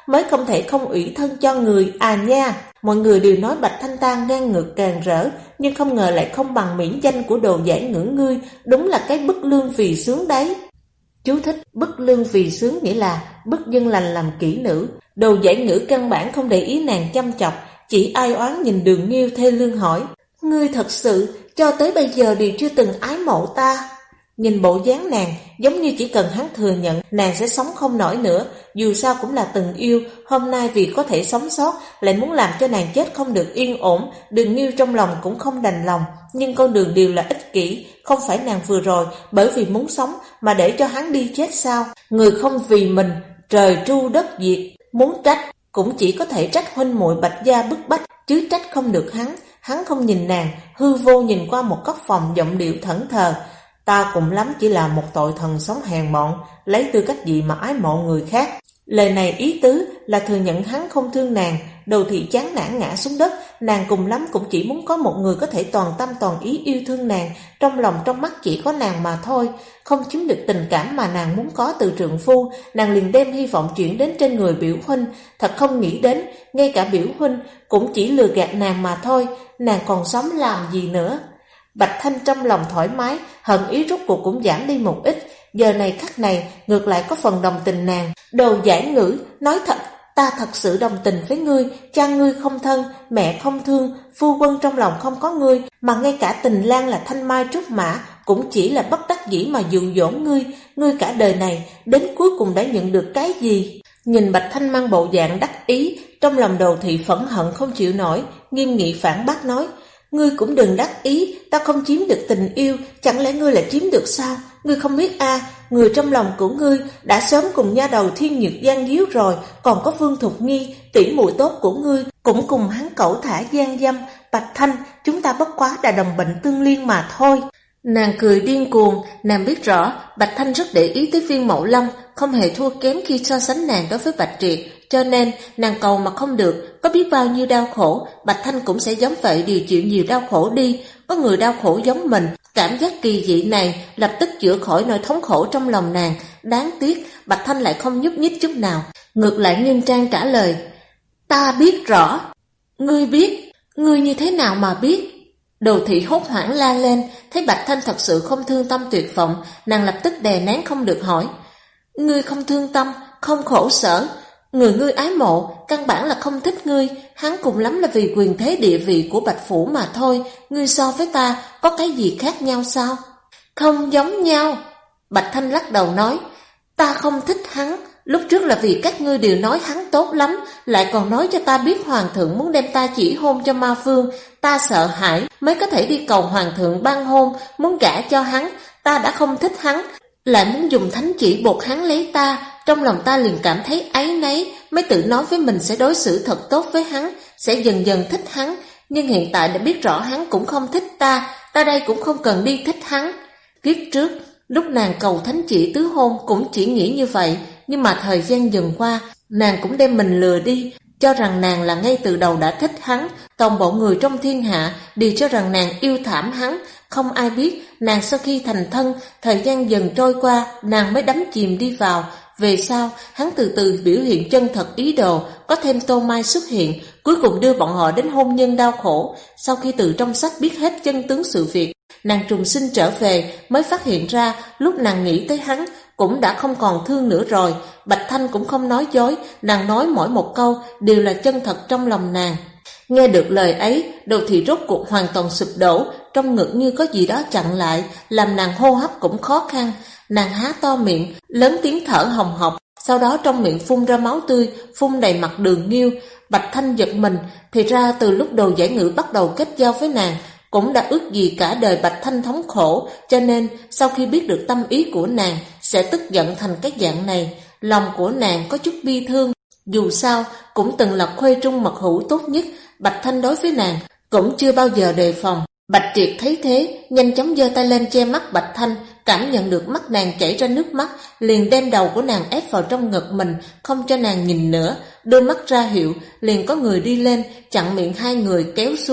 mới không thể không ủy thân cho người à nha. Mọi người đều nói Bạch Thanh ta ngang ngược càng rỡ, nhưng không ngờ lại không bằng mỹ danh của Đồ Giải Ngữ ngươi, đúng là cái bất lương vì sướng đấy. Chú thích: bất lương vì sướng nghĩa là bất dân lành làm kỹ nữ. Đồ Giải Ngữ căn bản không để ý nàng chăm chọc, chỉ ai oán nhìn Đường Nghiêu thê lương hỏi: ngươi thật sự cho tới bây giờ đều chưa từng ái mộ ta? Nhìn bộ dáng nàng, giống như chỉ cần hắn thừa nhận, nàng sẽ sống không nổi nữa. Dù sao cũng là từng yêu, hôm nay vì có thể sống sót, lại muốn làm cho nàng chết không được yên ổn. Đường Nghiêu trong lòng cũng không đành lòng, nhưng con đường đều là ích kỷ. Không phải nàng vừa rồi bởi vì muốn sống mà để cho hắn đi chết sao? Người không vì mình, trời tru đất diệt. Muốn trách cũng chỉ có thể trách huynh muội Bạch gia bức bách, chứ trách không được hắn. Hắn không nhìn nàng, hư vô nhìn qua một góc phòng, giọng điệu thẫn thờ: ta cũng lắm chỉ là một tội thần sống hèn mọn, lấy tư cách gì mà ái mộ người khác? Lời này ý tứ là thừa nhận hắn không thương nàng. Đồ Thị chán nản ngã xuống đất. Nàng cùng lắm cũng chỉ muốn có một người có thể toàn tâm toàn ý yêu thương nàng, trong lòng trong mắt chỉ có nàng mà thôi. Không chiếm được tình cảm mà nàng muốn có từ trượng phu, nàng liền đem hy vọng chuyển đến trên người biểu huynh. Thật không nghĩ đến, ngay cả biểu huynh cũng chỉ lừa gạt nàng mà thôi. Nàng còn sống làm gì nữa? Bạch Thanh trong lòng thoải mái, hận ý rút cuộc cũng giảm đi một ít. Giờ này khắc này ngược lại có phần đồng tình nàng. Đồ Giải Ngữ, nói thật, ta thật sự đồng tình với ngươi. Cha ngươi không thân, mẹ không thương, phu quân trong lòng không có ngươi, mà ngay cả Tình Lang là thanh mai trúc mã cũng chỉ là bất đắc dĩ mà dụ dỗ ngươi. Ngươi cả đời này đến cuối cùng đã nhận được cái gì? Nhìn Bạch Thanh mang bộ dạng đắc ý, trong lòng Đồ Thị phẫn hận không chịu nổi, nghiêm nghị phản bác nói: ngươi cũng đừng đắc ý, ta không chiếm được tình yêu, chẳng lẽ ngươi lại chiếm được sao? Ngươi không biết người trong lòng của ngươi đã sớm cùng nha đầu Thiên Nhược gian díu rồi, còn có Vương Thục Nghi, tỷ muội tốt của ngươi, cũng cùng hắn cẩu thả gian dâm. Bạch Thanh, chúng ta bất quá là đồng bệnh tương liên mà thôi. Nàng cười điên cuồng, nàng biết rõ Bạch Thanh rất để ý tới Viên Mậu Lâm, không hề thua kém khi so sánh nàng đối với Bạch Triệt, cho nên nàng cầu mà không được, có biết bao nhiêu đau khổ, Bạch Thanh cũng sẽ giống vậy điều chịu nhiều đau khổ đi. Có người đau khổ giống mình, cảm giác kỳ dị này lập tức chữa khỏi nỗi thống khổ trong lòng nàng. Đáng tiếc Bạch Thanh lại không nhúc nhích chút nào, ngược lại nghiêm trang trả lời: ta biết rõ. Ngươi biết? Ngươi như thế nào mà biết? Đồ Thị hốt hoảng la lên, thấy Bạch Thanh thật sự không thương tâm tuyệt vọng, nàng lập tức đè nén không được hỏi: ngươi không thương tâm, không khổ sở? Người ngươi ái mộ căn bản là không thích ngươi, hắn cùng lắm là vì quyền thế địa vị của Bạch phủ mà thôi. Ngươi so với ta có cái gì khác nhau sao? Không giống nhau. Bạch Thanh lắc đầu nói: ta không thích hắn, lúc trước là vì các ngươi đều nói hắn tốt lắm, lại còn nói cho ta biết hoàng thượng muốn đem ta chỉ hôn cho Ma Vương, ta sợ hãi mới có thể đi cầu hoàng thượng ban hôn, muốn gả cho hắn. Ta đã không thích hắn, lại muốn dùng thánh chỉ buộc hắn lấy ta, trong lòng ta liền cảm thấy áy náy, mới tự nói với mình sẽ đối xử thật tốt với hắn, sẽ dần dần thích hắn. Nhưng hiện tại đã biết rõ hắn cũng không thích ta, ta đây cũng không cần đi thích hắn. Kiếp trước, lúc nàng cầu thánh chỉ tứ hôn cũng chỉ nghĩ như vậy, nhưng mà thời gian dần qua, nàng cũng đem mình lừa đi, cho rằng nàng là ngay từ đầu đã thích hắn. Toàn bộ người trong thiên hạ đều cho rằng nàng yêu thảm hắn. Không ai biết nàng sau khi thành thân, thời gian dần trôi qua, nàng mới đắm chìm đi vào. Về sau, hắn từ từ biểu hiện chân thật ý đồ, có thêm Tô Mai xuất hiện, cuối cùng đưa bọn họ đến hôn nhân đau khổ. Sau khi từ trong sách biết hết chân tướng sự việc, nàng trùng sinh trở về, mới phát hiện ra lúc nàng nghĩ tới hắn cũng đã không còn thương nữa rồi. Bạch Thanh cũng không nói dối, nàng nói mỗi một câu đều là chân thật trong lòng nàng. Nghe được lời ấy, Đồ Thị rốt cuộc hoàn toàn sụp đổ, trong ngực như có gì đó chặn lại, làm nàng hô hấp cũng khó khăn. Nàng há to miệng, lớn tiếng thở hồng hộc, sau đó trong miệng phun ra máu tươi, phun đầy mặt Đường Nghiêu. Bạch Thanh giật mình, thì ra từ lúc Đồ Giải Ngữ bắt đầu kết giao với nàng, cũng đã ước gì cả đời Bạch Thanh thống khổ, cho nên sau khi biết được tâm ý của nàng sẽ tức giận thành cái dạng này. Lòng của nàng có chút bi thương, dù sao cũng từng là khuê trung mật hữu tốt nhất, Bạch Thanh đối với nàng cũng chưa bao giờ đề phòng. Bạch Triệt thấy thế, nhanh chóng giơ tay lên che mắt Bạch Thanh, cảm nhận được mắt nàng chảy ra nước mắt, liền đem đầu của nàng ép vào trong ngực mình, không cho nàng nhìn nữa. Đôi mắt ra hiệu, liền có người đi lên, chặn miệng hai người kéo xuống.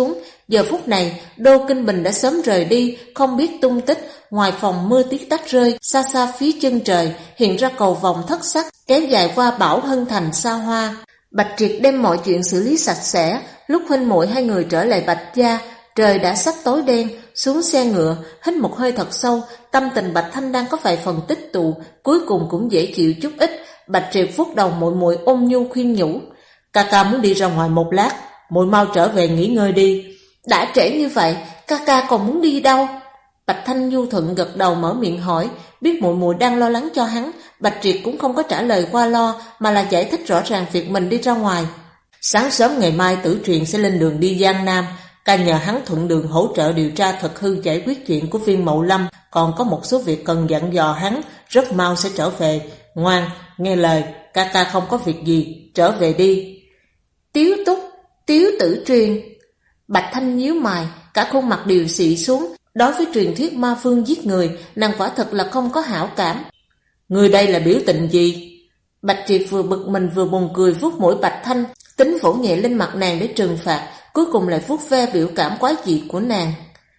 Giờ phút này, Đô Kinh Bình đã sớm rời đi, không biết tung tích. Ngoài phòng mưa tí tách rơi, xa xa phía chân trời hiện ra cầu vồng thất sắc kéo dài qua Bảo Hân Thành xa hoa. Bạch Triệt đem mọi chuyện xử lý sạch sẽ. Lúc huynh muội hai người trở lại Bạch gia, trời đã sắp tối đen. Xuống xe ngựa, hít một hơi thật sâu, tâm tình Bạch Thanh đang có vài phần tích tụ, cuối cùng cũng dễ chịu chút ít. Bạch Triệt vuốt đầu muội muội ôn nhu khuyên nhủ: ca ca muốn đi ra ngoài một lát, muội mau trở về nghỉ ngơi đi. Đã trễ như vậy, ca ca còn muốn đi đâu? Bạch Thanh nhu thuận gật đầu mở miệng hỏi. Biết muội muội đang lo lắng cho hắn, Bạch Triệt cũng không có trả lời qua lo, mà là giải thích rõ ràng việc mình đi ra ngoài. Sáng sớm ngày mai Tử Truyền sẽ lên đường đi Giang Nam, ca nhờ hắn thuận đường hỗ trợ điều tra thật hư giải quyết chuyện của Viên Mậu Lâm, còn có một số việc cần dặn dò hắn, rất mau sẽ trở về. Ngoan, nghe lời, ca ca không có việc gì, trở về đi. Tiếu Túc, Tiếu Tử Truyền. Bạch Thanh nhíu mày, cả khuôn mặt đều xị xuống. Đối với truyền thuyết ma vương giết người, nàng quả thật là không có hảo cảm. Người đây là biểu tình gì? Bạch Triệt vừa bực mình vừa buồn cười vuốt mũi Bạch Thanh, tính vỗ nhẹ lên mặt nàng để trừng phạt, cuối cùng lại vuốt ve biểu cảm quái dị của nàng.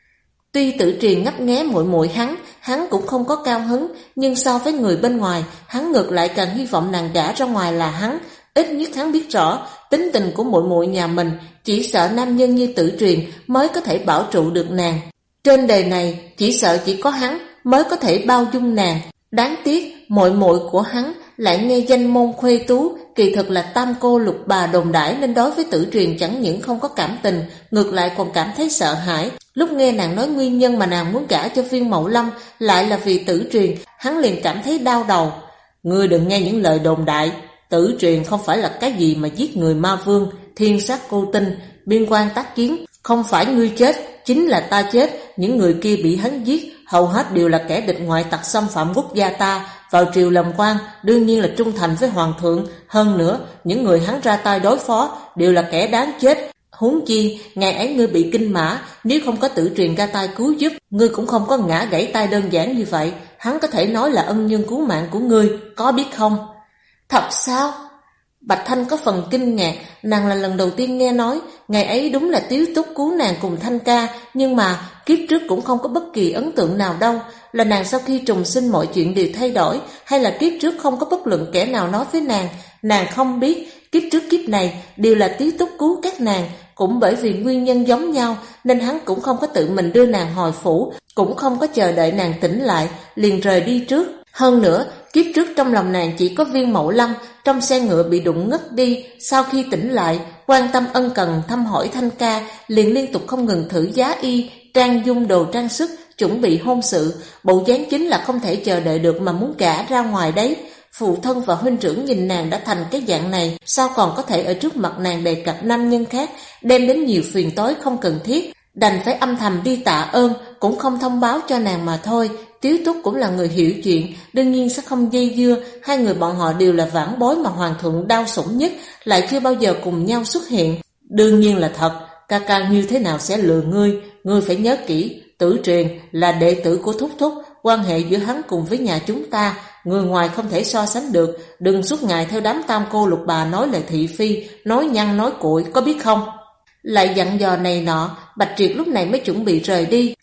Tuy Tử Truyền ngấp nghé muội muội hắn cũng không có cao hứng, nhưng so với người bên ngoài, hắn ngược lại càng hy vọng nàng gả ra ngoài là hắn. Ít nhất hắn biết rõ tính tình của muội muội nhà mình, chỉ sợ nam nhân như Tử Truyền mới có thể bảo trụ được nàng. Trên đời này chỉ sợ chỉ có hắn mới có thể bao dung nàng. Đáng tiếc muội muội của hắn lại nghe danh môn khuê tú, kỳ thực là tam cô lục bà đồn đãi, nên đối với Tử Truyền chẳng những không có cảm tình, ngược lại còn cảm thấy sợ hãi. Lúc nghe nàng nói nguyên nhân mà nàng muốn gả cho Viên Mậu Lâm lại là vì Tử Truyền, hắn liền cảm thấy đau đầu. Ngươi đừng nghe những lời đồn đại, Tử Truyền không phải là cái gì mà giết người ma vương, thiên sát cô tinh, biên quan tác chiến, không phải ngươi chết chính là ta chết. Những người kia bị hắn giết hầu hết đều là kẻ địch ngoại tặc xâm phạm quốc gia ta, vào triều làm quan đương nhiên là trung thành với hoàng thượng. Hơn nữa những người hắn ra tay đối phó đều là kẻ đáng chết. Huống chi ngày ấy ngươi bị kinh mã, nếu không có Tử Truyền ra tay cứu giúp, ngươi cũng không có ngã gãy tay đơn giản như vậy. Hắn có thể nói là ân nhân cứu mạng của ngươi, có biết không? Thật sao? Bạch Thanh có phần kinh ngạc, nàng là lần đầu tiên nghe nói. Ngày ấy đúng là Tiếu Túc cứu nàng cùng Thanh ca, nhưng mà kiếp trước cũng không có bất kỳ ấn tượng nào đâu. Là nàng sau khi trùng sinh mọi chuyện đều thay đổi, hay là kiếp trước không có bất luận kẻ nào nói với nàng? Nàng không biết, kiếp trước kiếp này đều là Tiếu Túc cứu các nàng. Cũng bởi vì nguyên nhân giống nhau nên hắn cũng không có tự mình đưa nàng hồi phủ, cũng không có chờ đợi nàng tỉnh lại, liền rời đi trước. Hơn nữa, kiếp trước trong lòng nàng chỉ có Viên Mậu Lâm, trong xe ngựa bị đụng ngất đi, sau khi tỉnh lại, quan tâm ân cần thăm hỏi Thanh ca, liền liên tục không ngừng thử giá y, trang dung đồ trang sức, chuẩn bị hôn sự, bộ dáng chính là không thể chờ đợi được mà muốn gả ra ngoài đấy. Phụ thân và huynh trưởng nhìn nàng đã thành cái dạng này, sao còn có thể ở trước mặt nàng đề cập nam nhân khác, đem đến nhiều phiền toái không cần thiết, đành phải âm thầm đi tạ ơn, cũng không thông báo cho nàng mà thôi. Tiếu Túc cũng là người hiểu chuyện, đương nhiên sẽ không dây dưa, hai người bọn họ đều là vãn bối mà hoàng thượng đau sủng nhất, lại chưa bao giờ cùng nhau xuất hiện. Đương nhiên là thật, ca ca như thế nào sẽ lừa ngươi, ngươi phải nhớ kỹ, Tử Truyền là đệ tử của Thúc Thúc, quan hệ giữa hắn cùng với nhà chúng ta, người ngoài không thể so sánh được, đừng suốt ngày theo đám tam cô lục bà nói lời thị phi, nói nhăn nói cuội, có biết không? Lại dặn dò này nọ, Bạch Triệt lúc này mới chuẩn bị rời đi.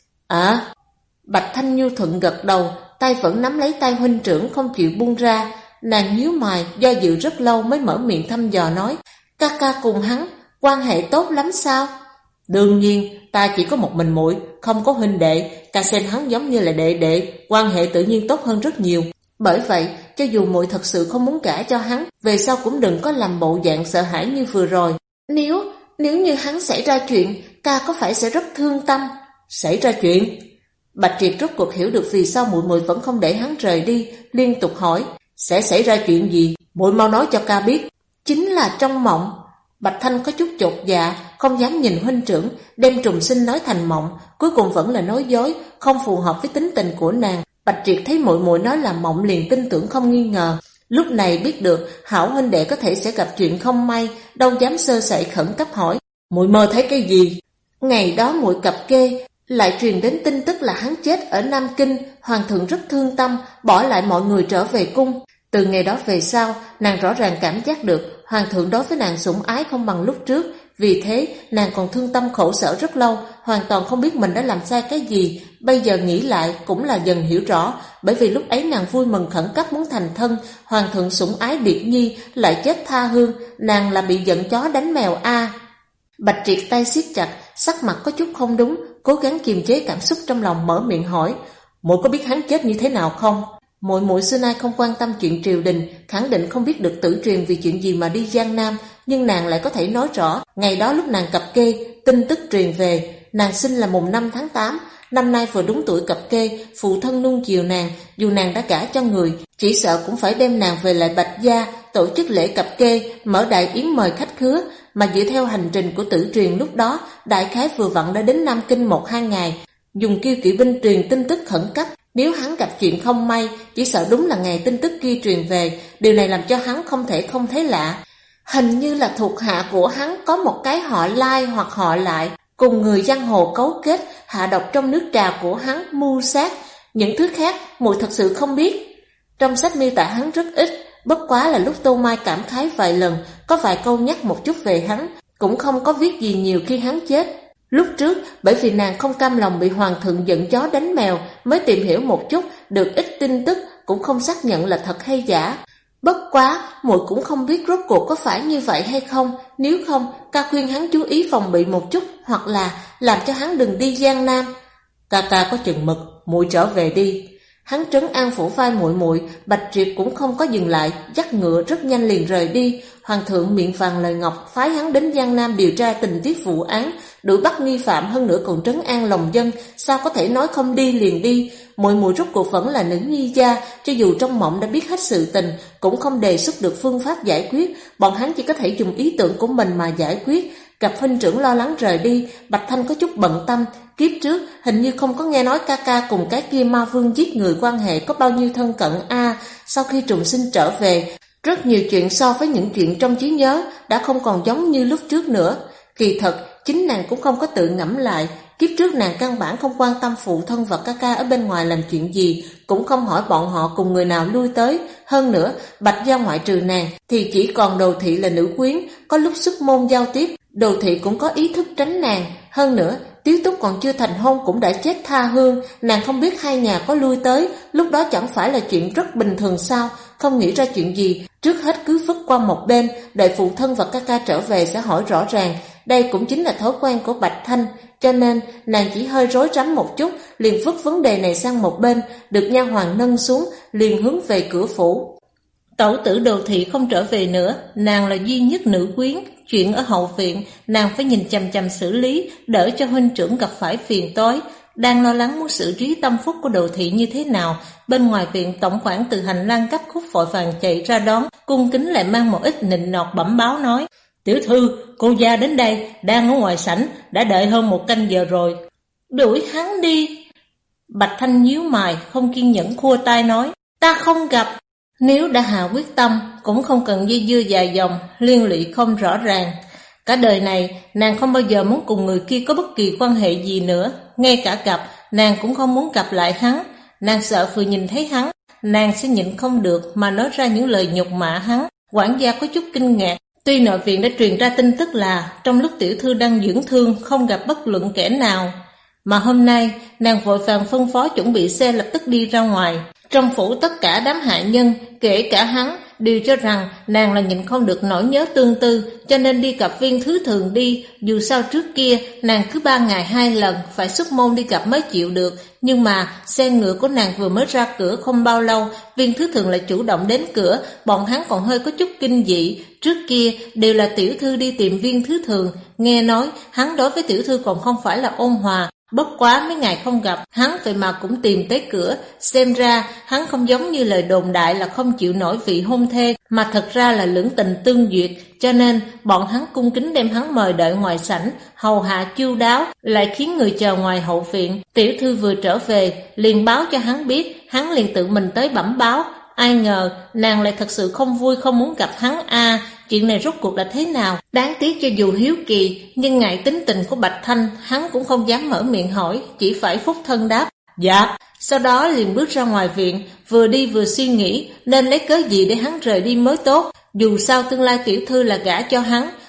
Bạch Thanh nhu thuận gật đầu, tay vẫn nắm lấy tay huynh trưởng không chịu buông ra. Nàng nhíu mày, do dự rất lâu mới mở miệng thăm dò nói, ca ca cùng hắn quan hệ tốt lắm sao? Đương nhiên, ta chỉ có một mình muội, không có huynh đệ, ca xem hắn giống như là đệ đệ, quan hệ tự nhiên tốt hơn rất nhiều. Bởi vậy, cho dù muội thật sự không muốn gả cho hắn, về sau cũng đừng có làm bộ dạng sợ hãi như vừa rồi. Nếu như hắn xảy ra chuyện, ca có phải sẽ rất thương tâm? Xảy ra chuyện? Bạch Triệt rốt cuộc hiểu được vì sao muội muội vẫn không để hắn rời đi, liên tục hỏi, sẽ xảy ra chuyện gì? Muội mau nói cho ca biết. Chính là trong mộng. Bạch Thanh có chút chột dạ, không dám nhìn huynh trưởng, đem trùng sinh nói thành mộng, cuối cùng vẫn là nói dối, không phù hợp với tính tình của nàng. Bạch Triệt thấy muội muội nói là mộng liền tin tưởng không nghi ngờ. Lúc này biết được hảo huynh đệ có thể sẽ gặp chuyện không may, đâu dám sơ sẩy khẩn cấp hỏi, muội mơ thấy cái gì? Ngày đó muội cập kê lại truyền đến tin tức là hắn chết ở Nam Kinh, hoàng thượng rất thương tâm, bỏ lại mọi người trở về cung. Từ ngày đó về sau, nàng rõ ràng cảm giác được hoàng thượng đối với nàng sủng ái không bằng lúc trước, Vì thế, nàng còn thương tâm khổ sở rất lâu, hoàn toàn không biết mình đã làm sai cái gì. Bây giờ nghĩ lại cũng là dần hiểu rõ, bởi vì lúc ấy nàng vui mừng khẩn cấp muốn thành thân, hoàng thượng sủng ái Điệp Nhi lại chết tha hương, nàng là bị giận chó đánh mèo a. Bạch Triệt tay siết chặt, sắc mặt có chút không đúng, cố gắng kiềm chế cảm xúc trong lòng, mở miệng hỏi: "Muội có biết hắn chết như thế nào không?" Muội xưa nay không quan tâm chuyện triều đình, khẳng định không biết được Tử Truyền vì chuyện gì mà đi Giang Nam, nhưng nàng lại có thể nói rõ. Ngày đó lúc nàng cập kê, tin tức truyền về, nàng sinh là mùng 5 tháng 8, năm nay vừa đúng tuổi cập kê, phụ thân nuông chiều nàng, dù nàng đã gả cho người, chỉ sợ cũng phải đem nàng về lại Bạch gia, tổ chức lễ cập kê, mở đại yến mời khách khứa, mà dựa theo hành trình của Tử Truyền lúc đó, đại khái vừa vặn đã đến Nam Kinh 1-2 ngày, dùng Kiêu Kỵ binh truyền tin tức khẩn cấp. Nếu hắn gặp chuyện không may, chỉ sợ đúng là ngày tin tức kia truyền về, điều này làm cho hắn không thể không thấy lạ. Hình như là thuộc hạ của hắn có một cái họ Lai hoặc họ Lại, cùng người giang hồ cấu kết, hạ độc trong nước trà của hắn, mưu sát. Những thứ khác, muội thật sự không biết. Trong sách miêu tả hắn rất ít, bất quá là lúc Tô Mai cảm khái vài lần, có vài câu nhắc một chút về hắn, cũng không có viết gì nhiều khi hắn chết. Lúc trước, bởi vì nàng không cam lòng bị hoàng thượng giận chó đánh mèo, mới tìm hiểu một chút, được ít tin tức, cũng không xác nhận là thật hay giả. Bất quá, muội cũng không biết rốt cuộc có phải như vậy hay không, nếu không, ca khuyên hắn chú ý phòng bị một chút, hoặc là làm cho hắn đừng đi Giang Nam. Ca ca có chừng mực, muội trở về đi. Hắn trấn an phủ vai muội. Bạch Triệt cũng không có dừng lại, dắt ngựa rất nhanh liền rời đi. Hoàng thượng miệng vàng lời ngọc phái hắn đến Giang Nam điều tra tình tiết vụ án, đuổi bắt nghi phạm, hơn nữa còn trấn an lòng dân, sao có thể nói không đi liền đi. Muội rốt cuộc vẫn là nữ nhi gia, cho dù trong mộng đã biết hết sự tình, cũng không đề xuất được phương pháp giải quyết, bọn hắn chỉ có thể dùng ý tưởng của mình mà giải quyết. Gặp huynh trưởng lo lắng rời đi, Bạch Thanh có chút bận tâm. Kiếp trước hình như không có nghe nói ca ca cùng cái kia ma vương giết người quan hệ có bao nhiêu thân cận a. Sau khi trùng sinh trở về, rất nhiều chuyện so với những chuyện trong trí nhớ đã không còn giống như lúc trước nữa. Kỳ thật, chính nàng cũng không có tự ngẫm lại, kiếp trước nàng căn bản không quan tâm phụ thân và ca ca ở bên ngoài làm chuyện gì, cũng không hỏi bọn họ cùng người nào lui tới. Hơn nữa, Bạch gia ngoại trừ nàng thì chỉ còn Đồ Thị là nữ quyến, có lúc xuất môn giao tiếp, Đồ Thị cũng có ý thức tránh nàng. Hơn nữa, Tiếu Túc còn chưa thành hôn cũng đã chết tha hương, nàng không biết hai nhà có lui tới, lúc đó chẳng phải là chuyện rất bình thường sao? Không nghĩ ra chuyện gì, trước hết cứ vứt qua một bên, đợi phụ thân và ca ca trở về sẽ hỏi rõ ràng. Đây cũng chính là thói quen của Bạch Thanh, cho nên nàng chỉ hơi rối rắm một chút, liền vứt vấn đề này sang một bên, được nha hoàn nâng xuống, liền hướng về cửa phủ. Tẩu tử Đồ Thị không trở về nữa, nàng là duy nhất nữ quyến, chuyện ở hậu viện nàng phải nhìn chằm chằm xử lý, đỡ cho huynh trưởng gặp phải phiền toái. Đang lo lắng muốn xử trí tâm phúc của Đồ Thị như thế nào, bên ngoài viện tổng quản từ hành lang gấp khúc vội vàng chạy ra đón, cung kính lại mang một ít nịnh nọt bẩm báo nói: "Tiểu thư, cô gia đến đây, đang ở ngoài sảnh, đã đợi hơn 1 canh giờ rồi." "Đuổi hắn đi." Bạch Thanh nhíu mày, không kiên nhẫn khua tay nói: "Ta không gặp." Nếu đã hạ quyết tâm, cũng không cần dây dưa dài dòng, liên lụy không rõ ràng. Cả đời này, nàng không bao giờ muốn cùng người kia có bất kỳ quan hệ gì nữa. Ngay cả gặp, nàng cũng không muốn gặp lại hắn. Nàng sợ vừa nhìn thấy hắn, nàng sẽ nhịn không được mà nói ra những lời nhục mạ hắn. Quản gia có chút kinh ngạc. Tuy nội viện đã truyền ra tin tức là trong lúc tiểu thư đang dưỡng thương không gặp bất luận kẻ nào, mà hôm nay nàng vội vàng phân phó chuẩn bị xe lập tức đi ra ngoài. Trong phủ tất cả đám hạ nhân, kể cả hắn, đều cho rằng nàng là nhịn không được nỗi nhớ tương tư, cho nên đi gặp Viên Thứ Thường đi. Dù sao trước kia nàng cứ 3 ngày 2 lần phải xuất môn đi gặp mới chịu được, nhưng mà xe ngựa của nàng vừa mới ra cửa không bao lâu, Viên Thứ Thường lại chủ động đến cửa. Bọn hắn còn hơi có chút kinh dị, trước kia đều là tiểu thư đi tìm Viên Thứ Thường, nghe nói hắn đối với tiểu thư còn không phải là ôn hòa. Bất quá mấy ngày không gặp, hắn vậy mà cũng tìm tới cửa, xem ra hắn không giống như lời đồn đại là không chịu nổi vị hôn thê, mà thật ra là lưỡng tình tương duyệt, cho nên bọn hắn cung kính đem hắn mời đợi ngoài sảnh, hầu hạ chu đáo, lại khiến người chờ ngoài hậu viện. Tiểu thư vừa trở về, liền báo cho hắn biết, hắn liền tự mình tới bẩm báo. Ai ngờ, nàng lại thật sự không vui, không muốn gặp hắn a. Chuyện này rốt cuộc là thế nào? Đáng tiếc cho dù hiếu kỳ, nhưng ngại tính tình của Bạch Thanh, hắn cũng không dám mở miệng hỏi, chỉ phải phúc thân đáp: "Dạ." Sau đó liền bước ra ngoài viện, vừa đi vừa suy nghĩ nên lấy cớ gì để hắn rời đi mới tốt. Dù sao tương lai tiểu thư là gả cho hắn,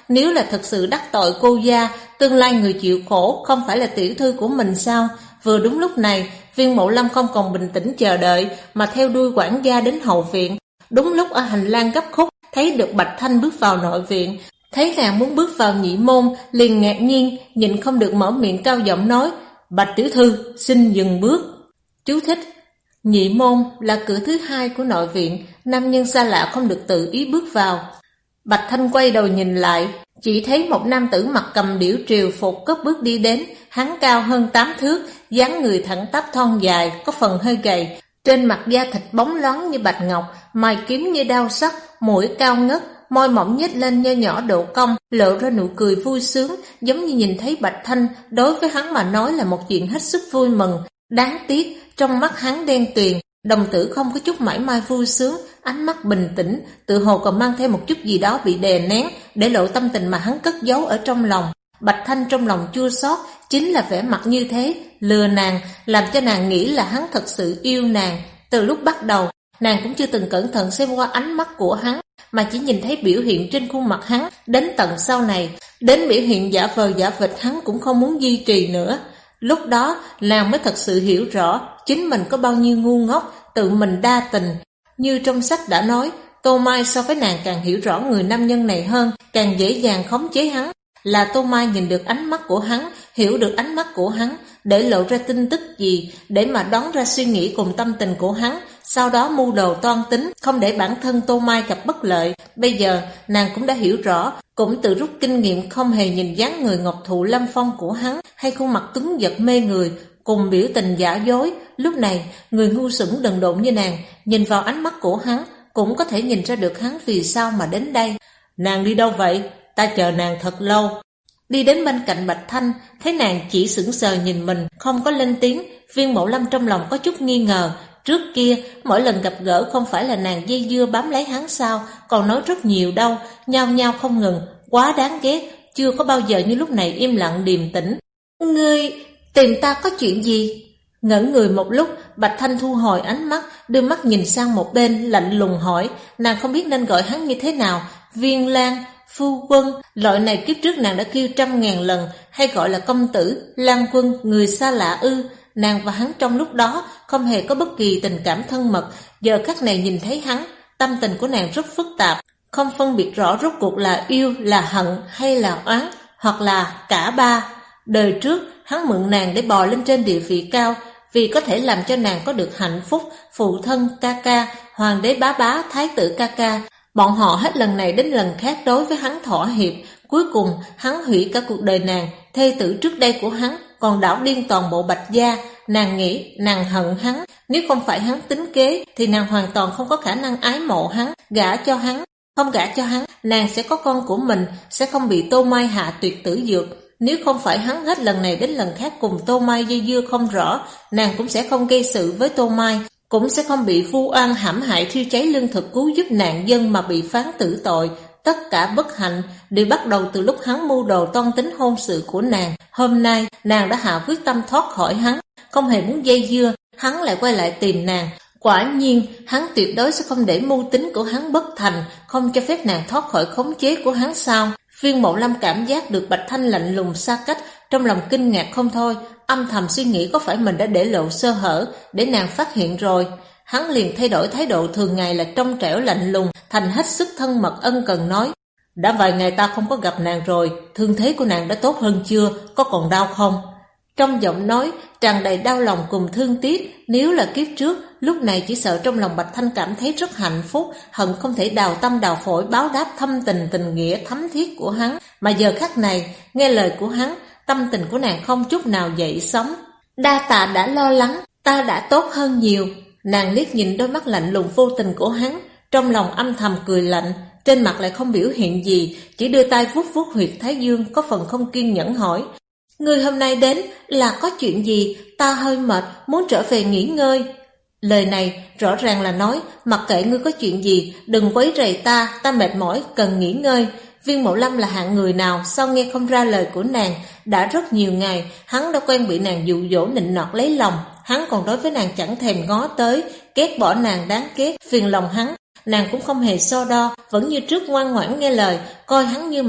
Nếu là thật sự đắc tội cô gia, tương lai người chịu khổ không phải là tiểu thư của mình sao? Vừa đúng lúc này, Viên Mộ Lâm không còn bình tĩnh chờ đợi mà theo đuôi quản gia đến hậu viện. Đúng lúc ở hành lang gấp khúc, thấy được Bạch Thanh bước vào nội viện. Thấy nàng muốn bước vào nhị môn, liền ngạc nhiên, nhịn không được mở miệng cao giọng nói: Bạch tiểu thư, xin dừng bước. Chú thích: nhị môn là cửa thứ hai của nội viện, nam nhân xa lạ không được tự ý bước vào. Bạch Thanh quay đầu nhìn lại, chỉ thấy một nam tử mặc cầm điểu triều phục cất bước đi đến. Hắn cao hơn 8 thước, dáng người thẳng tắp thon dài, có phần hơi gầy, trên mặt da thịt bóng loáng như bạch ngọc, mày kiếm như đao sắc, mũi cao ngất, môi mỏng nhếch lên nho nhỏ độ cong, lộ ra nụ cười vui sướng, giống như nhìn thấy Bạch Thanh, đối với hắn mà nói là một chuyện hết sức vui mừng. Đáng tiếc, trong mắt hắn đen tuyền, đồng tử không có chút mảy may vui sướng, ánh mắt bình tĩnh, tự hồ còn mang theo một chút gì đó bị đè nén, để lộ tâm tình mà hắn cất giấu ở trong lòng. Bạch Thanh trong lòng chua xót, chính là vẻ mặt như thế, lừa nàng, làm cho nàng nghĩ là hắn thật sự yêu nàng. Từ lúc bắt đầu, nàng cũng chưa từng cẩn thận xem qua ánh mắt của hắn, mà chỉ nhìn thấy biểu hiện trên khuôn mặt hắn. Đến tận sau này, đến biểu hiện giả vờ giả vịt hắn cũng không muốn duy trì nữa. Lúc đó, nàng mới thật sự hiểu rõ chính mình có bao nhiêu ngu ngốc, tự mình đa tình. Như trong sách đã nói, Tô Mai so với nàng càng hiểu rõ người nam nhân này hơn, càng dễ dàng khống chế hắn. Là Tô Mai nhìn được ánh mắt của hắn, hiểu được ánh mắt của hắn, để lộ ra tin tức gì, để mà đoán ra suy nghĩ cùng tâm tình của hắn, sau đó mưu đồ toan tính, không để bản thân Tô Mai gặp bất lợi. Bây giờ, nàng cũng đã hiểu rõ, cũng tự rút kinh nghiệm, không hề nhìn dáng người ngọc thụ lâm phong của hắn, hay khuôn mặt tuấn giật mê người, cùng biểu tình giả dối. Lúc này, người ngu xuẩn đần độn như nàng, nhìn vào ánh mắt của hắn, cũng có thể nhìn ra được hắn vì sao mà đến đây. Nàng đi đâu vậy? Ta chờ nàng thật lâu. Đi đến bên cạnh Bạch Thanh, thấy nàng chỉ sững sờ nhìn mình, không có lên tiếng. Viên Mộ Lâm trong lòng có chút nghi ngờ. Trước kia, mỗi lần gặp gỡ không phải là nàng dây dưa bám lấy hắn sao, còn nói rất nhiều đâu, nhao nhao không ngừng, quá đáng ghét, chưa có bao giờ như lúc này im lặng điềm tĩnh. Ngươi tìm ta có chuyện gì? Ngẩn người một lúc, Bạch Thanh thu hồi ánh mắt, đưa mắt nhìn sang một bên, lạnh lùng hỏi. Nàng không biết nên gọi hắn như thế nào. Viên Lan, phu quân, loại này kiếp trước nàng đã kêu 100.000 lần, hay gọi là công tử, Lan quân, người xa lạ ư? Nàng và hắn trong lúc đó không hề có bất kỳ tình cảm thân mật, giờ khắc này nhìn thấy hắn, tâm tình của nàng rất phức tạp, không phân biệt rõ rốt cuộc là yêu, là hận hay là oán, hoặc là cả ba. Đời trước, hắn mượn nàng để bò lên trên địa vị cao, vì có thể làm cho nàng có được hạnh phúc, phụ thân ca ca, hoàng đế bá bá, thái tử ca ca. Bọn họ hết lần này đến lần khác đối với hắn thỏa hiệp, cuối cùng hắn hủy cả cuộc đời nàng, thê tử trước đây của hắn, còn đảo điên toàn bộ Bạch gia. Nàng nghĩ, nàng hận hắn, nếu không phải hắn tính kế thì nàng hoàn toàn không có khả năng ái mộ hắn, gả cho hắn. Không gả cho hắn, nàng sẽ có con của mình, sẽ không bị Tô Mai hạ tuyệt tử dược. Nếu không phải hắn hết lần này đến lần khác cùng Tô Mai dây dưa không rõ, nàng cũng sẽ không gây sự với Tô Mai, cũng sẽ không bị vu oan hãm hại thiêu cháy lương thực cứu giúp nạn dân mà bị phán tử tội. Tất cả bất hạnh đều bắt đầu từ lúc hắn mưu đồ toan tính hôn sự của nàng. Hôm nay, nàng đã hạ quyết tâm thoát khỏi hắn, không hề muốn dây dưa, hắn lại quay lại tìm nàng. Quả nhiên, hắn tuyệt đối sẽ không để mưu tính của hắn bất thành, không cho phép nàng thoát khỏi khống chế của hắn sao? Viên Mộ Lâm cảm giác được Bạch Thanh lạnh lùng xa cách, trong lòng kinh ngạc không thôi, âm thầm suy nghĩ có phải mình đã để lộ sơ hở để nàng phát hiện rồi. Hắn liền thay đổi thái độ thường ngày là trong trẻo lạnh lùng thành hết sức thân mật ân cần nói: đã vài ngày ta không có gặp nàng rồi, thương thế của nàng đã tốt hơn chưa, có còn đau không? Trong giọng nói tràn đầy đau lòng cùng thương tiếc. Nếu là kiếp trước, lúc này chỉ sợ trong lòng Bạch Thanh cảm thấy rất hạnh phúc, hận không thể đào tâm đào phổi báo đáp thâm tình tình nghĩa thấm thiết của hắn. Mà giờ khắc này, nghe lời của hắn, tâm tình của nàng không chút nào dậy sóng. Đa tạ đã lo lắng, ta đã tốt hơn nhiều. Nàng liếc nhìn đôi mắt lạnh lùng vô tình của hắn, trong lòng âm thầm cười lạnh, trên mặt lại không biểu hiện gì, chỉ đưa tay vuốt vuốt huyệt thái dương, có phần không kiên nhẫn hỏi: ngươi hôm nay đến là có chuyện gì? Ta hơi mệt, muốn trở về nghỉ ngơi. Lời này rõ ràng là nói, mặc kệ ngươi có chuyện gì, đừng quấy rầy ta mệt mỏi, cần nghỉ ngơi. Viên Mộ Lâm là hạng người nào sao nghe không ra lời của nàng? Đã rất nhiều ngày, hắn đã quen bị nàng dụ dỗ nịnh nọt lấy lòng, hắn còn đối với nàng chẳng thèm ngó tới, ghét bỏ nàng đáng ghét, phiền lòng hắn. Nàng cũng không hề so đo, vẫn như trước ngoan ngoãn nghe lời, coi hắn như mạng.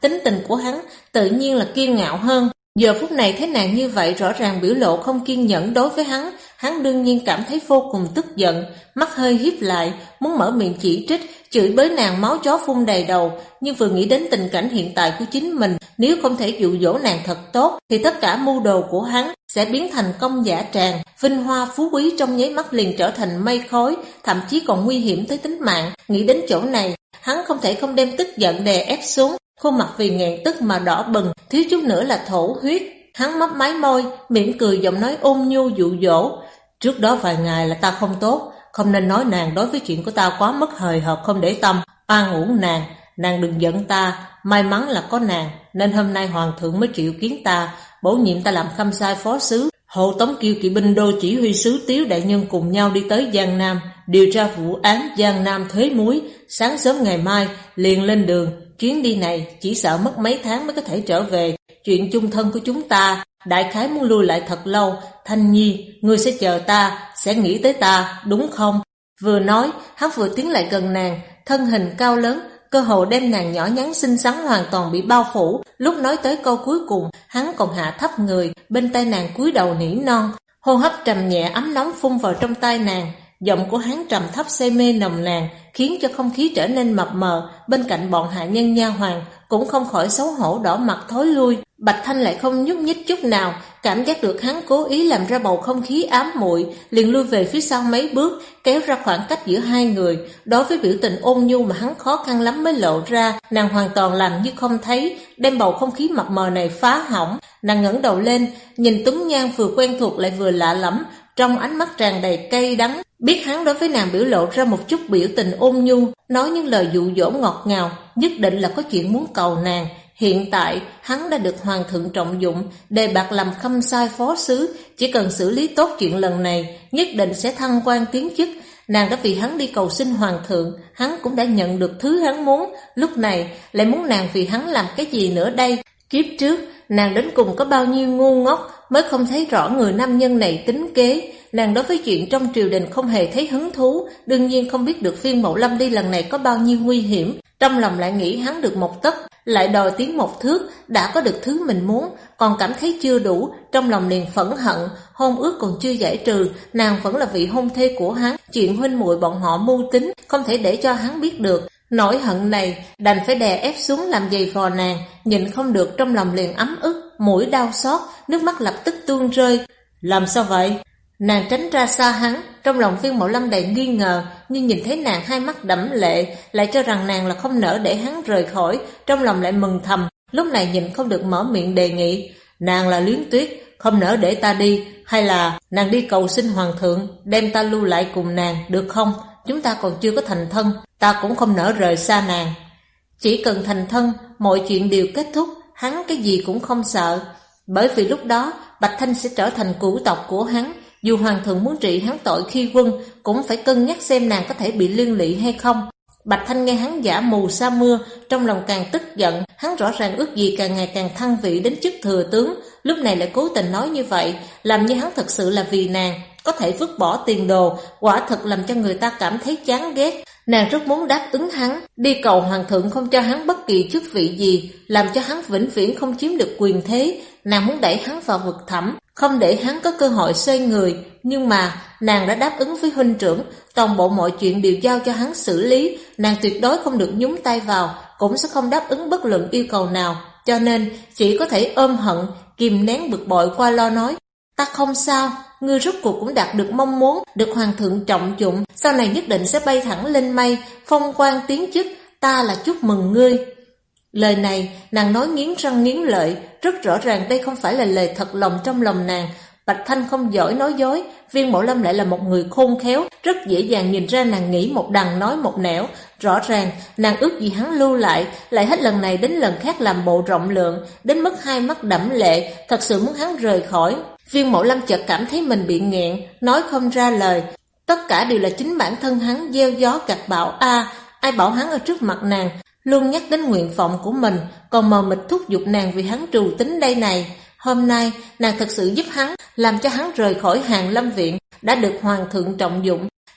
tính tình của hắn tự nhiên là kiêu ngạo hơn. Giờ phút này thấy nàng như vậy rõ ràng biểu lộ không kiên nhẫn đối với hắn đương nhiên cảm thấy vô cùng tức giận, mắt hơi híp lại, muốn mở miệng chỉ trích, chửi bới nàng máu chó phun đầy đầu, nhưng vừa nghĩ đến tình cảnh hiện tại của chính mình, nếu không thể dụ dỗ nàng thật tốt, thì tất cả mưu đồ của hắn sẽ biến thành công dã tràng, vinh hoa phú quý trong nháy mắt liền trở thành mây khói, thậm chí còn nguy hiểm tới tính mạng. Nghĩ đến chỗ này, hắn không thể không đem tức giận đè ép xuống, khuôn mặt vì nghẹn tức mà đỏ bừng, thiếu chút nữa là thổ huyết. Hắn mấp máy môi, mỉm cười giọng nói ôn nhu dụ dỗ. Trước đó vài ngày là ta không tốt, không nên nói nàng đối với chuyện của ta quá mức hời hợt không để tâm, an ủi nàng đừng giận ta, may mắn là có nàng, nên hôm nay hoàng thượng mới triệu kiến ta, bổ nhiệm ta làm khâm sai phó sứ, hộ tống Kiêu kỵ binh đô chỉ huy sứ Tiếu đại nhân cùng nhau đi tới Giang Nam, điều tra vụ án Giang Nam thuế muối, sáng sớm ngày mai liền lên đường. Chuyến đi này chỉ sợ mất mấy tháng mới có thể trở về. Chuyện chung thân của chúng ta đại khái muốn lui lại thật lâu. Thanh Nhi, ngươi sẽ chờ ta, sẽ nghĩ tới ta, đúng không? Vừa nói, hắn vừa tiến lại gần nàng, thân hình cao lớn, cơ hồ đem nàng nhỏ nhắn xinh xắn hoàn toàn bị bao phủ. Lúc nói tới câu cuối cùng, hắn còn hạ thấp người, bên tai nàng cúi đầu nỉ non, hô hấp trầm nhẹ ấm nóng phun vào trong tai nàng. Giọng của hắn trầm thấp say mê nồng nàn, khiến cho không khí trở nên mập mờ. Bên cạnh bọn hạ nhân nha hoàn cũng không khỏi xấu hổ đỏ mặt thối lui. Bạch Thanh lại không nhúc nhích chút nào, cảm giác được hắn cố ý làm ra bầu không khí ám muội, liền lui về phía sau mấy bước, kéo ra khoảng cách giữa hai người. Đối với biểu tình ôn nhu mà hắn khó khăn lắm mới lộ ra, nàng hoàn toàn làm như không thấy, đem bầu không khí mập mờ này phá hỏng. Nàng ngẩng đầu lên, nhìn Tuấn Nhan vừa quen thuộc lại vừa lạ lẫm, trong ánh mắt tràn đầy cay đắng. Biết hắn đối với nàng biểu lộ ra một chút biểu tình ôn nhu, nói những lời dụ dỗ ngọt ngào, nhất định là có chuyện muốn cầu nàng. Hiện tại hắn đã được hoàng thượng trọng dụng, đề bạt làm khâm sai phó sứ, chỉ cần xử lý tốt chuyện lần này, nhất định sẽ thăng quan tiến chức. Nàng đã vì hắn đi cầu xin hoàng thượng, hắn cũng đã nhận được thứ hắn muốn, lúc này lại muốn nàng vì hắn làm cái gì nữa đây? Kiếp trước, nàng đến cùng có bao nhiêu ngu ngốc mới không thấy rõ người nam nhân này tính kế. Nàng đối với chuyện trong triều đình không hề thấy hứng thú, đương nhiên không biết được Viên Mậu Lâm đi lần này có bao nhiêu nguy hiểm. Trong lòng lại nghĩ hắn được một tấc, lại đòi tiến một thước, đã có được thứ mình muốn, còn cảm thấy chưa đủ, trong lòng liền phẫn hận. Hôn ước còn chưa giải trừ, nàng vẫn là vị hôn thê của hắn, chuyện huynh muội bọn họ mưu tính, không thể để cho hắn biết được. Nỗi hận này đành phải đè ép xuống làm giày vò nàng, nhịn không được trong lòng liền ấm ức, mũi đau xót, nước mắt lập tức tuôn rơi. Làm sao vậy? Nàng tránh ra xa hắn, trong lòng Viên Mậu Lâm đầy nghi ngờ, nhưng nhìn thấy nàng hai mắt đẫm lệ, lại cho rằng nàng là không nỡ để hắn rời khỏi, trong lòng lại mừng thầm, lúc này nhìn không được mở miệng đề nghị. Nàng là Luyến Tuyết, không nỡ để ta đi, hay là nàng đi cầu xin hoàng thượng, đem ta lưu lại cùng nàng, được không? Chúng ta còn chưa có thành thân, ta cũng không nỡ rời xa nàng. Chỉ cần thành thân, mọi chuyện đều kết thúc, hắn cái gì cũng không sợ. Bởi vì lúc đó, Bạch Thanh sẽ trở thành cửu tộc của hắn. Dù hoàng thượng muốn trị hắn tội khi quân, cũng phải cân nhắc xem nàng có thể bị liên lụy hay không. Bạch Thanh nghe hắn giả mù sa mưa, trong lòng càng tức giận. Hắn rõ ràng ước gì càng ngày càng thăng vị đến chức thừa tướng, lúc này lại cố tình nói như vậy, làm như hắn thật sự là vì nàng có thể vứt bỏ tiền đồ, quả thật làm cho người ta cảm thấy chán ghét. Nàng rất muốn đáp ứng hắn, đi cầu hoàng thượng không cho hắn bất kỳ chức vị gì, làm cho hắn vĩnh viễn không chiếm được quyền thế. Nàng muốn đẩy hắn vào vực thẳm, không để hắn có cơ hội xoay người. Nhưng mà nàng đã đáp ứng với huynh trưởng, toàn bộ mọi chuyện đều giao cho hắn xử lý, nàng tuyệt đối không được nhúng tay vào, cũng sẽ không đáp ứng bất luận yêu cầu nào. Cho nên chỉ có thể ôm hận, kìm nén bực bội qua lo nói, ta không sao, ngươi rốt cuộc cũng đạt được mong muốn, được hoàng thượng trọng dụng, sau này nhất định sẽ bay thẳng lên mây, phong quan tiến chức, ta là chúc mừng ngươi. Lời này nàng nói nghiến răng nghiến lợi, rất rõ ràng đây không phải là lời thật lòng trong lòng nàng. Bạch Thanh không giỏi nói dối, Viên Mậu Lâm lại là một người khôn khéo, rất dễ dàng nhìn ra nàng nghĩ một đằng nói một nẻo. Rõ ràng nàng ước gì hắn lưu lại hết lần này đến lần khác làm bộ rộng lượng, đến mức hai mắt đẫm lệ, thật sự muốn hắn rời khỏi. Viên Mậu Lâm chợt cảm thấy mình bị nghẹn, nói không ra lời. Tất cả đều là chính bản thân hắn gieo gió gặt bão. Ai bảo hắn ở trước mặt nàng luôn nhắc đến nguyện vọng của mình, còn mờ mịt thúc giục nàng vì hắn trù tính đây này. Hôm nay nàng thật sự giúp hắn, làm cho hắn rời khỏi Hàn Lâm viện, đã được hoàng thượng trọng dụng,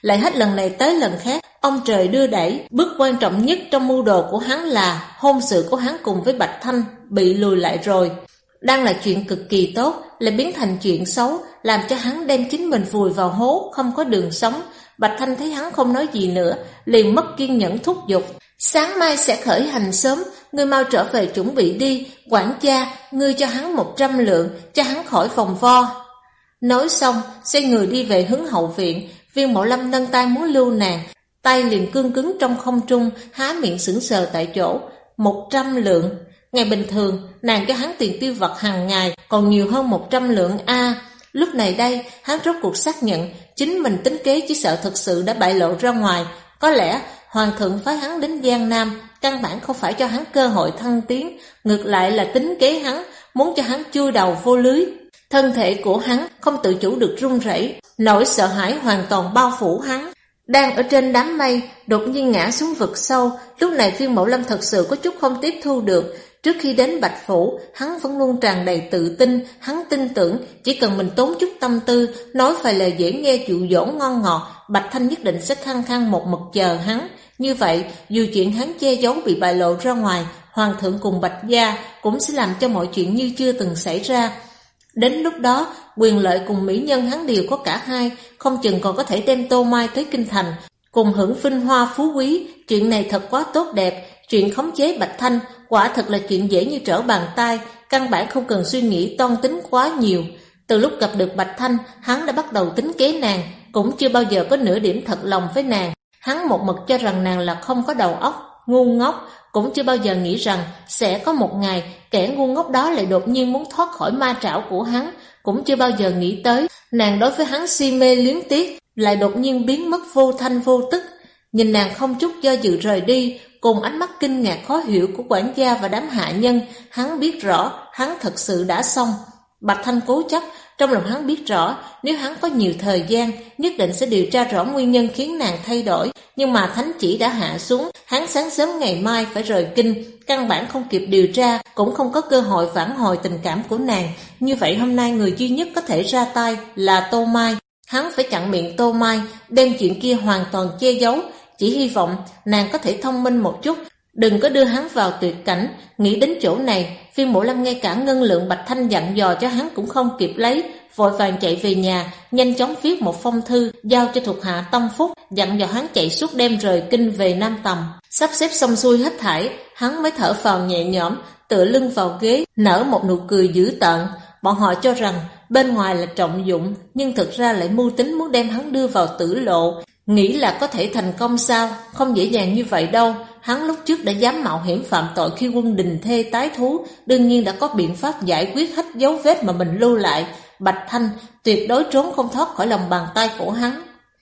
Lại hết lần này tới lần khác, ông trời đưa đẩy, bước quan trọng nhất trong mưu đồ của hắn là hôn sự của hắn cùng với Bạch Thanh bị lùi lại rồi. Đang là chuyện cực kỳ tốt, lại biến thành chuyện xấu, làm cho hắn đem chính mình vùi vào hố, không có đường sống. Bạch Thanh thấy hắn không nói gì nữa, liền mất kiên nhẫn thúc giục. Sáng mai sẽ khởi hành sớm, ngươi mau trở về chuẩn bị đi. Quản gia, ngươi cho hắn 100 lượng, cho hắn khỏi vòng vo. Nói xong, xoay người đi về hướng hậu viện. Viên Mộ Lâm nâng tay muốn lưu nàng, tay liền cương cứng trong không trung, há miệng sững sờ tại chỗ. 100 lượng. Ngày bình thường, nàng cho hắn tiền tiêu vặt hàng ngày còn nhiều hơn 100 lượng a. Lúc này đây, hắn rốt cuộc xác nhận chính mình tính kế chỉ sợ thực sự đã bại lộ ra ngoài. Có lẽ Hoàng thượng phái hắn đến Giang Nam, căn bản không phải cho hắn cơ hội thăng tiến, ngược lại là tính kế hắn, muốn cho hắn chui đầu vô lưới. Thân thể của hắn không tự chủ được run rẩy, nỗi sợ hãi hoàn toàn bao phủ hắn. Đang ở trên đám mây, đột nhiên ngã xuống vực sâu. Lúc này Viên Mộ Lâm thật sự có chút không tiếp thu được. Trước khi đến Bạch Phủ, hắn vẫn luôn tràn đầy tự tin, hắn tin tưởng chỉ cần mình tốn chút tâm tư, nói vài lời dễ nghe dụ dỗ ngon ngọt, Bạch Thanh nhất định sẽ khăng khăng một mực chờ hắn. Như vậy, dù chuyện hắn che giấu bị bại lộ ra ngoài, Hoàng thượng cùng Bạch gia cũng sẽ làm cho mọi chuyện như chưa từng xảy ra. Đến lúc đó, quyền lợi cùng mỹ nhân hắn đều có cả hai, không chừng còn có thể đem Tô Mai tới kinh thành, cùng hưởng vinh hoa phú quý. Chuyện này thật quá tốt đẹp. Chuyện khống chế Bạch Thanh quả thật là chuyện dễ như trở bàn tay, căn bản không cần suy nghĩ toan tính quá nhiều. Từ lúc gặp được Bạch Thanh, hắn đã bắt đầu tính kế nàng, cũng chưa bao giờ có nửa điểm thật lòng với nàng. Hắn một mực cho rằng nàng là không có đầu óc, ngu ngốc, cũng chưa bao giờ nghĩ rằng sẽ có một ngày kẻ ngu ngốc đó lại đột nhiên muốn thoát khỏi ma trảo của hắn, cũng chưa bao giờ nghĩ tới nàng đối với hắn si mê luyến tiếc lại đột nhiên biến mất vô thanh vô tức. Nhìn nàng không chút do dự rời đi, cùng ánh mắt kinh ngạc khó hiểu của quản gia và đám hạ nhân, hắn biết rõ hắn thật sự đã xong. Bạch Thanh cố chấp, trong lòng hắn biết rõ nếu hắn có nhiều thời gian, nhất định sẽ điều tra rõ nguyên nhân khiến nàng thay đổi. Nhưng mà thánh chỉ đã hạ xuống, hắn sáng sớm ngày mai phải rời kinh, căn bản không kịp điều tra, cũng không có cơ hội vãn hồi tình cảm của nàng. Như vậy hôm nay người duy nhất có thể ra tay là Tô Mai. Hắn phải chặn miệng Tô Mai, đem chuyện kia hoàn toàn che giấu, chỉ hy vọng nàng có thể thông minh một chút, đừng có đưa hắn vào tuyệt cảnh. Nghĩ đến chỗ này, Viên Mộ Lâm ngay cả ngân lượng Bạch Thanh dặn dò cho hắn cũng không kịp lấy, vội vàng chạy về nhà, nhanh chóng viết một phong thư giao cho thuộc hạ Tâm Phúc, dặn dò hắn chạy suốt đêm rời kinh về Nam Tầm. Sắp xếp xong xuôi hết thảy, hắn mới thở phào nhẹ nhõm, tựa lưng vào ghế, nở một nụ cười dữ tợn. Bọn họ cho rằng bên ngoài là trọng dụng, nhưng thực ra lại mưu tính muốn đem hắn đưa vào tử lộ. Nghĩ là có thể thành công sao? Không dễ dàng như vậy đâu. Hắn lúc trước đã dám mạo hiểm phạm tội khi quân Đình Thê tái thú, đương nhiên đã có biện pháp giải quyết hết dấu vết mà mình lưu lại. Bạch Thanh tuyệt đối trốn không thoát khỏi lòng bàn tay của hắn.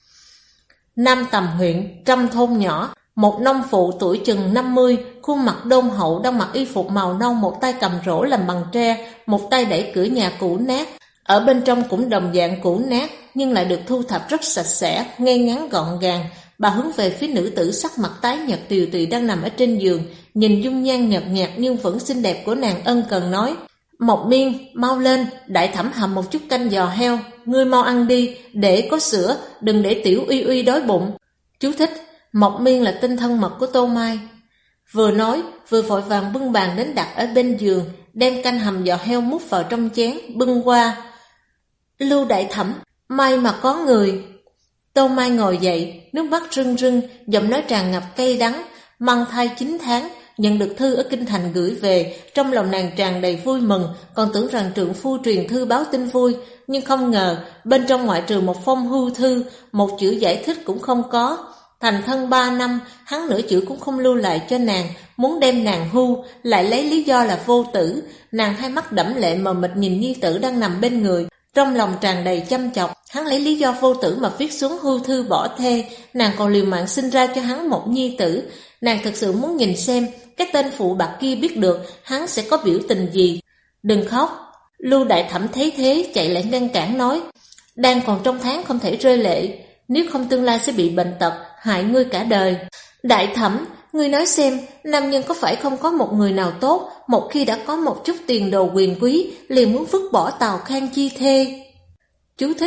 Nam Tầm huyện, trong thôn nhỏ, một nông phụ tuổi chừng 50, khuôn mặt đôn hậu, đang mặc y phục màu nâu, một tay cầm rổ làm bằng tre, một tay đẩy cửa nhà cũ nát. Ở bên trong cũng đồng dạng cũ nát, nhưng lại được thu thập rất sạch sẽ, ngay ngắn gọn gàng. Bà hướng về phía nữ tử sắc mặt tái nhợt tiều tụy đang nằm ở trên giường, nhìn dung nhan nhợt nhạt nhưng vẫn xinh đẹp của nàng ân cần nói: Mộc Miên, mau lên, đại thẩm hầm một chút canh giò heo, ngươi mau ăn đi, để có sữa, đừng để tiểu uy uy đói bụng. Chú thích: Mộc Miên là tên thân mật của Tô Mai. Vừa nói, vừa vội vàng bưng bàn đến đặt ở bên giường, đem canh hầm giò heo múc vào trong chén, bưng qua. Lưu đại thẩm, may mà có người. Tô Mai ngồi dậy, nước mắt rưng rưng, giọng nói tràn ngập cay đắng. Mang thai 9 tháng, nhận được thư ở kinh thành gửi về, trong lòng nàng tràn đầy vui mừng, còn tưởng rằng trượng phu truyền thư báo tin vui, nhưng không ngờ bên trong ngoại trừ một phong hưu thư, một chữ giải thích cũng không có. Thành thân 3 năm, hắn nửa chữ cũng không lưu lại cho nàng, muốn đem nàng hưu, lại lấy lý do là vô tử. Nàng hai mắt đẫm lệ mờ mịt nhìn nhi tử đang nằm bên người, trong lòng tràn đầy chăm chọc. Hắn lấy lý do vô tử mà viết xuống hưu thư bỏ thê, nàng còn liều mạng sinh ra cho hắn một nhi tử. Nàng thực sự muốn nhìn xem cái tên phụ bạc kia biết được hắn sẽ có biểu tình gì. Đừng khóc. Lưu đại thẩm thấy thế chạy lại ngăn cản nói: Đang còn trong tháng không thể rơi lệ, nếu không tương lai sẽ bị bệnh tật, hại ngươi cả đời. Đại thẩm, ngươi nói xem, nam nhân có phải không có một người nào tốt, một khi đã có một chút tiền đồ quyền quý liền muốn vứt bỏ Tào Khang chi thê? Chú thích: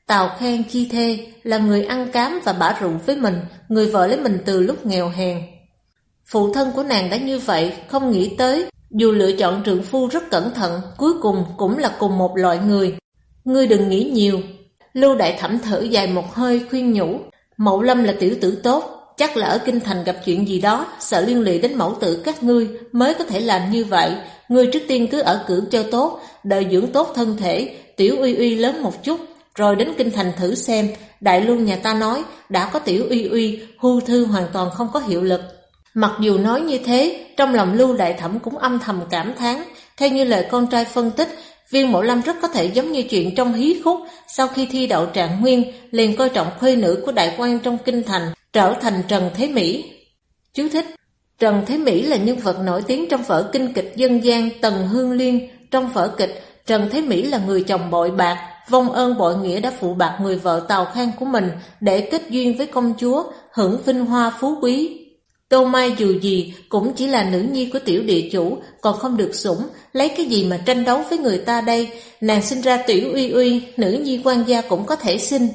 Tào Khang chi thê là người ăn cám và bả rượu với mình, người vợ lấy mình từ lúc nghèo hèn. Phụ thân của nàng đã như vậy, không nghĩ tới, dù lựa chọn trượng phu rất cẩn thận, cuối cùng cũng là cùng một loại người. Ngươi đừng nghĩ nhiều. Lưu Đại Thẩm thở dài một hơi khuyên nhủ, Mậu Lâm là tiểu tử tốt, chắc là ở kinh thành gặp chuyện gì đó, sợ liên lụy đến mẫu tử các ngươi mới có thể làm như vậy. Ngươi trước tiên cứ ở Cửu Châu tốt, đợi dưỡng tốt thân thể, Tiểu Uy Uy lớn một chút, rồi đến kinh thành thử xem. Đại Luân nhà ta nói, đã có Tiểu Uy Uy, hưu thư hoàn toàn không có hiệu lực. Mặc dù nói như thế, trong lòng Lưu Đại Thẩm cũng âm thầm cảm thán. Theo như lời con trai phân tích, Viên Mộ Lâm rất có thể giống như chuyện trong hí khúc, sau khi thi đậu trạng nguyên, liền coi trọng khuê nữ của đại quan trong kinh thành, trở thành Trần Thế Mỹ. Chú thích: Trần Thế Mỹ là nhân vật nổi tiếng trong vở kinh kịch dân gian Tần Hương Liên. Trong vở kịch, Trần Thế Mỹ là người chồng bội bạc, vong ơn bội nghĩa đã phụ bạc người vợ Tào Khang của mình để kết duyên với công chúa, hưởng vinh hoa phú quý. Tô Mai dù gì cũng chỉ là nữ nhi của tiểu địa chủ, còn không được sủng, lấy cái gì mà tranh đấu với người ta đây? Nàng sinh ra Tiểu Uy Uy, nữ nhi quan gia cũng có thể sinh.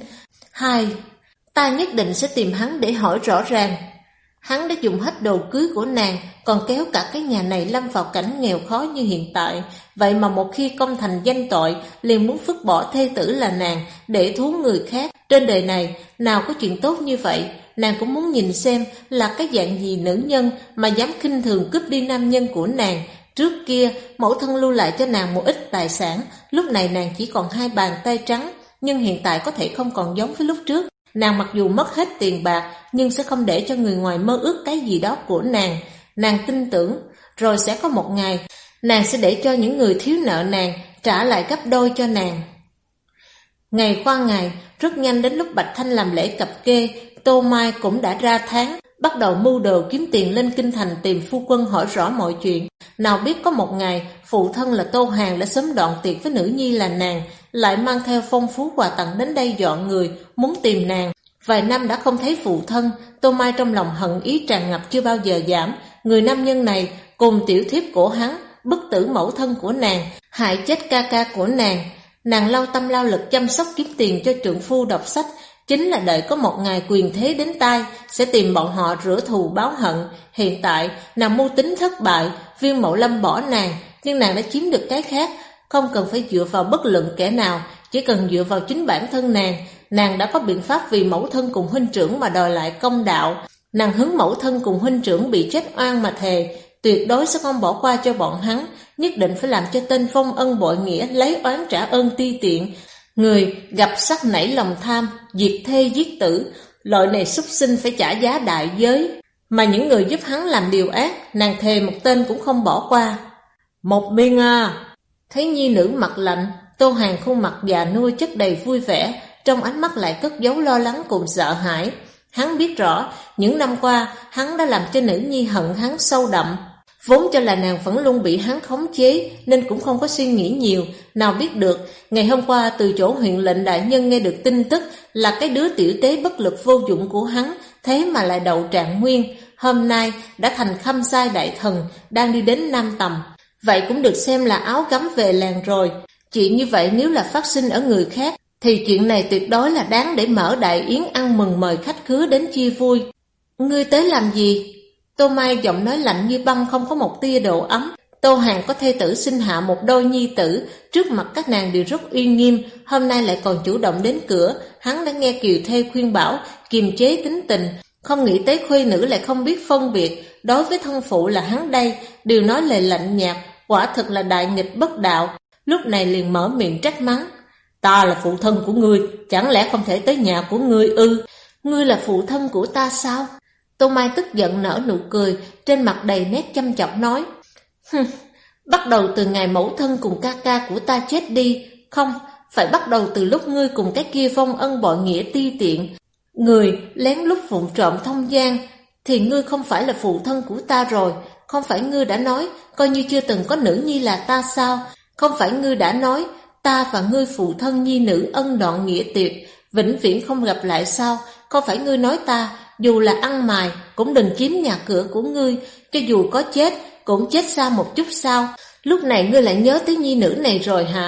Ta nhất định sẽ tìm hắn để hỏi rõ ràng. Hắn đã dùng hết đồ cưới của nàng, còn kéo cả cái nhà này lâm vào cảnh nghèo khó như hiện tại. Vậy mà một khi công thành danh tội, liền muốn phứt bỏ thê tử là nàng để thú người khác. Trên đời này, nào có chuyện tốt như vậy? Nàng cũng muốn nhìn xem là cái dạng gì nữ nhân mà dám khinh thường cướp đi nam nhân của nàng. Trước kia, mẫu thân lưu lại cho nàng một ít tài sản, lúc này nàng chỉ còn 2 bàn tay trắng, nhưng hiện tại có thể không còn giống với lúc trước. Nàng mặc dù mất hết tiền bạc, nhưng sẽ không để cho người ngoài mơ ước cái gì đó của nàng. Nàng tin tưởng, rồi sẽ có một ngày, nàng sẽ để cho những người thiếu nợ nàng trả lại gấp đôi cho nàng. Ngày qua ngày, rất nhanh đến lúc Bạch Thanh làm lễ cập kê, Tô Mai cũng đã ra tháng, bắt đầu mưu đồ kiếm tiền lên kinh thành tìm phu quân hỏi rõ mọi chuyện. Nào biết có một ngày, phụ thân là Tô Hàn đã sớm đoạn tiệc với nữ nhi là nàng, lại mang theo phong phú quà tặng đến đây dọn người, muốn tìm nàng. Vài năm đã không thấy phụ thân, Tô Mai trong lòng hận ý tràn ngập chưa bao giờ giảm. Người nam nhân này cùng tiểu thiếp của hắn, bức tử mẫu thân của nàng, hại chết ca ca của nàng. Nàng lao tâm lao lực chăm sóc kiếm tiền cho trượng phu đọc sách, chính là đợi có một ngày quyền thế đến tai, sẽ tìm bọn họ rửa thù báo hận. Hiện tại, nàng mưu tính thất bại, Viên Mậu Lâm bỏ nàng, nhưng nàng đã chiếm được cái khác, không cần phải dựa vào bất luận kẻ nào, chỉ cần dựa vào chính bản thân nàng. Nàng đã có biện pháp vì mẫu thân cùng huynh trưởng mà đòi lại công đạo. Nàng hứng mẫu thân cùng huynh trưởng bị chết oan mà thề, tuyệt đối sẽ không bỏ qua cho bọn hắn, nhất định phải làm cho tên vong ân bội nghĩa lấy oán trả ơn ti tiện. Người gặp sắc nảy lòng tham, diệt thê giết tử, loại này súc sinh phải trả giá đại giới. Mà những người giúp hắn làm điều ác, nàng thề một tên cũng không bỏ qua. Một Biên à! Thấy nhi nữ mặt lạnh, Tô Hàn khuôn mặt già nua chất đầy vui vẻ, trong ánh mắt lại cất giấu lo lắng cùng sợ hãi. Hắn biết rõ, những năm qua hắn đã làm cho nữ nhi hận hắn sâu đậm. Vốn cho là nàng vẫn luôn bị hắn khống chế, nên cũng không có suy nghĩ nhiều. Nào biết được, ngày hôm qua từ chỗ huyện lệnh đại nhân nghe được tin tức là cái đứa tiểu tế bất lực vô dụng của hắn, thế mà lại đậu trạng nguyên. Hôm nay đã thành Khâm Sai đại thần, đang đi đến Nam Tầm. Vậy cũng được xem là áo gấm về làng rồi. Chuyện như vậy nếu là phát sinh ở người khác, thì chuyện này tuyệt đối là đáng để mở đại yến ăn mừng mời khách khứa đến chia vui. Ngươi tới làm gì? Tô Mai giọng nói lạnh như băng, không có một tia độ ấm. Tô Hàn có thê tử sinh hạ một đôi nhi tử, trước mặt các nàng đều rất uy nghiêm, hôm nay lại còn chủ động đến cửa. Hắn đã nghe Kiều Thê khuyên bảo, kiềm chế tính tình, không nghĩ tới khuê nữ lại không biết phân biệt. Đối với thân phụ là hắn đây, đều nói lời lạnh nhạt, quả thực là đại nghịch bất đạo. Lúc này liền mở miệng trách mắng. Ta là phụ thân của ngươi, chẳng lẽ không thể tới nhà của ngươi ư? Ngươi là phụ thân của ta sao? Tô Mai tức giận nở nụ cười, trên mặt đầy nét chăm chọc nói. Bắt đầu từ ngày mẫu thân cùng ca ca của ta chết đi, không, phải bắt đầu từ lúc ngươi cùng cái kia vong ân bội nghĩa ti tiện. Người lén lút vụng trộm thông gian, thì ngươi không phải là phụ thân của ta rồi. Không phải ngươi đã nói, coi như chưa từng có nữ nhi là ta sao? Không phải ngươi đã nói, ta và ngươi phụ thân nhi nữ ân đoạn nghĩa tuyệt, vĩnh viễn không gặp lại sao? Không phải ngươi nói ta, dù là ăn mài, cũng đừng chiếm nhà cửa của ngươi, cho dù có chết, cũng chết xa một chút sao? Lúc này ngươi lại nhớ tới nhi nữ này rồi hả?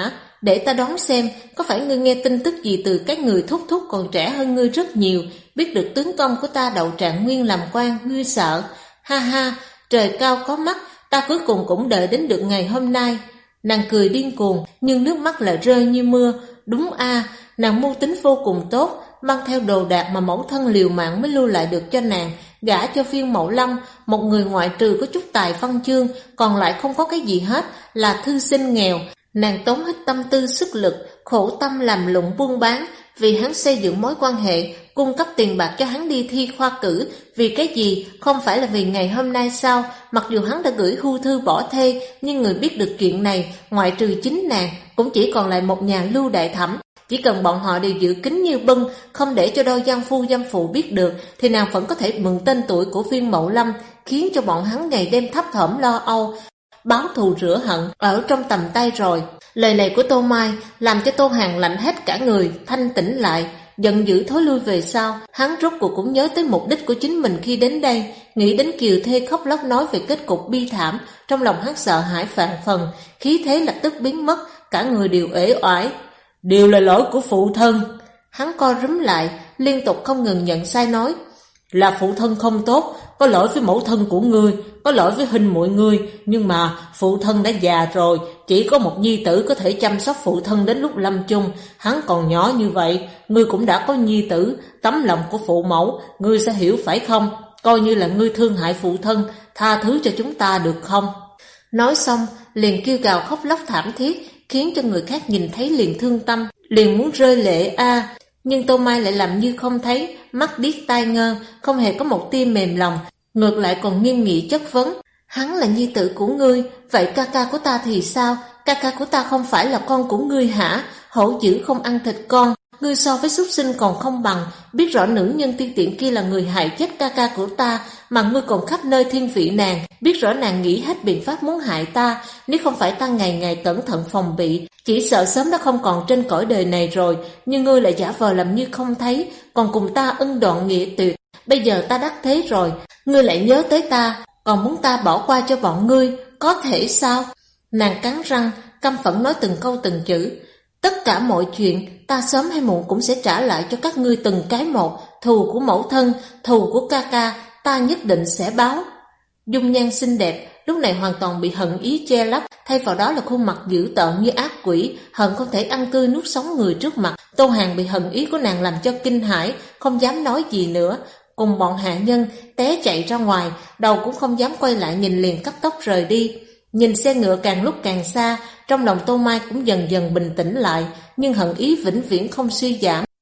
để ta đoán xem, có phải ngươi nghe tin tức gì từ các người thúc thúc còn trẻ hơn ngươi rất nhiều, biết được tướng công của ta đậu trạng nguyên làm quan, ngươi sợ. Ha ha, trời cao có mắt, ta cuối cùng cũng đợi đến được ngày hôm nay. Nàng cười điên cuồng, nhưng nước mắt lại rơi như mưa. Đúng a, nàng mưu tính vô cùng tốt, mang theo đồ đạc mà mẫu thân liều mạng mới lưu lại được cho nàng, gả cho Viên Mậu Lâm, một người ngoại trừ có chút tài văn chương, còn lại không có cái gì hết, là thư sinh nghèo. Nàng tốn hết tâm tư sức lực, khổ tâm làm lụng buôn bán, vì hắn xây dựng mối quan hệ, cung cấp tiền bạc cho hắn đi thi khoa cử. Vì cái gì? Không phải là vì ngày hôm nay sao? Mặc dù hắn đã gửi hưu thư bỏ thê, nhưng người biết được chuyện này, ngoại trừ chính nàng, cũng chỉ còn lại một nhà Lưu Đại Thẩm. Chỉ cần bọn họ đều giữ kín như bưng, không để cho đôi giang phu dâm phụ biết được, thì nàng vẫn có thể mượn tên tuổi của Viên Mậu Lâm, khiến cho bọn hắn ngày đêm thấp thỏm lo âu, báo thù rửa hận ở trong tầm tay rồi. Lời này của Tô Mai làm cho Tô Hàn lạnh hết cả người, thanh tĩnh lại, giận dữ thối lui về sau. Hắn rốt cuộc cũng nhớ tới mục đích của chính mình khi đến đây, nghĩ đến Kiều Thê khóc lóc nói về kết cục bi thảm, trong lòng hắn sợ hãi vạn phần, khí thế lập tức biến mất, cả người đều uể oải. Đều là lỗi của phụ thân. Hắn co rúm lại, liên tục không ngừng nhận sai nói. Là phụ thân không tốt, có lỗi với mẫu thân của ngươi, có lỗi với huynh muội ngươi, nhưng mà phụ thân đã già rồi, chỉ có một nhi tử có thể chăm sóc phụ thân đến lúc lâm chung. Hắn còn nhỏ như vậy, ngươi cũng đã có nhi tử, tấm lòng của phụ mẫu, ngươi sẽ hiểu phải không? Coi như là ngươi thương hại phụ thân, tha thứ cho chúng ta được không? Nói xong, liền kêu gào khóc lóc thảm thiết, khiến cho người khác nhìn thấy liền thương tâm, liền muốn rơi lệ a. Nhưng Tô Mai lại làm như không thấy, mắt điếc tai ngơ, không hề có một tia mềm lòng, ngược lại còn nghiêm nghị chất vấn. Hắn là nhi tử của ngươi, vậy ca ca của ta thì sao? Ca ca của ta không phải là con của ngươi hả? Hổ dữ không ăn thịt con, ngươi so với súc sinh còn không bằng, biết rõ nữ nhân tiên tiện kia là người hại chết ca ca của ta, mà ngươi còn khắp nơi thiên vị nàng, biết rõ nàng nghĩ hết biện pháp muốn hại ta, nếu không phải ta ngày ngày cẩn thận phòng bị, chỉ sợ sớm đã không còn trên cõi đời này rồi, nhưng ngươi lại giả vờ làm như không thấy, còn cùng ta ân đoạn nghĩa tuyệt. Bây giờ ta đắc thế rồi, ngươi lại nhớ tới ta, còn muốn ta bỏ qua cho bọn ngươi, có thể sao? Nàng cắn răng, căm phẫn nói từng câu từng chữ. Tất cả mọi chuyện, ta sớm hay muộn cũng sẽ trả lại cho các ngươi từng cái một, thù của mẫu thân, thù của ca ca, ta nhất định sẽ báo. Dung nhan xinh đẹp, lúc này hoàn toàn bị hận ý che lấp, thay vào đó là khuôn mặt dữ tợn như ác quỷ, hận không thể ăn tươi nuốt sống người trước mặt. Tô Hàn bị hận ý của nàng làm cho kinh hãi, không dám nói gì nữa, cùng bọn hạ nhân té chạy ra ngoài, đầu cũng không dám quay lại nhìn, liền cấp tốc rời đi. Nhìn xe ngựa càng lúc càng xa, trong lòng Tô Mai cũng dần dần bình tĩnh lại, nhưng hận ý vĩnh viễn không suy giảm.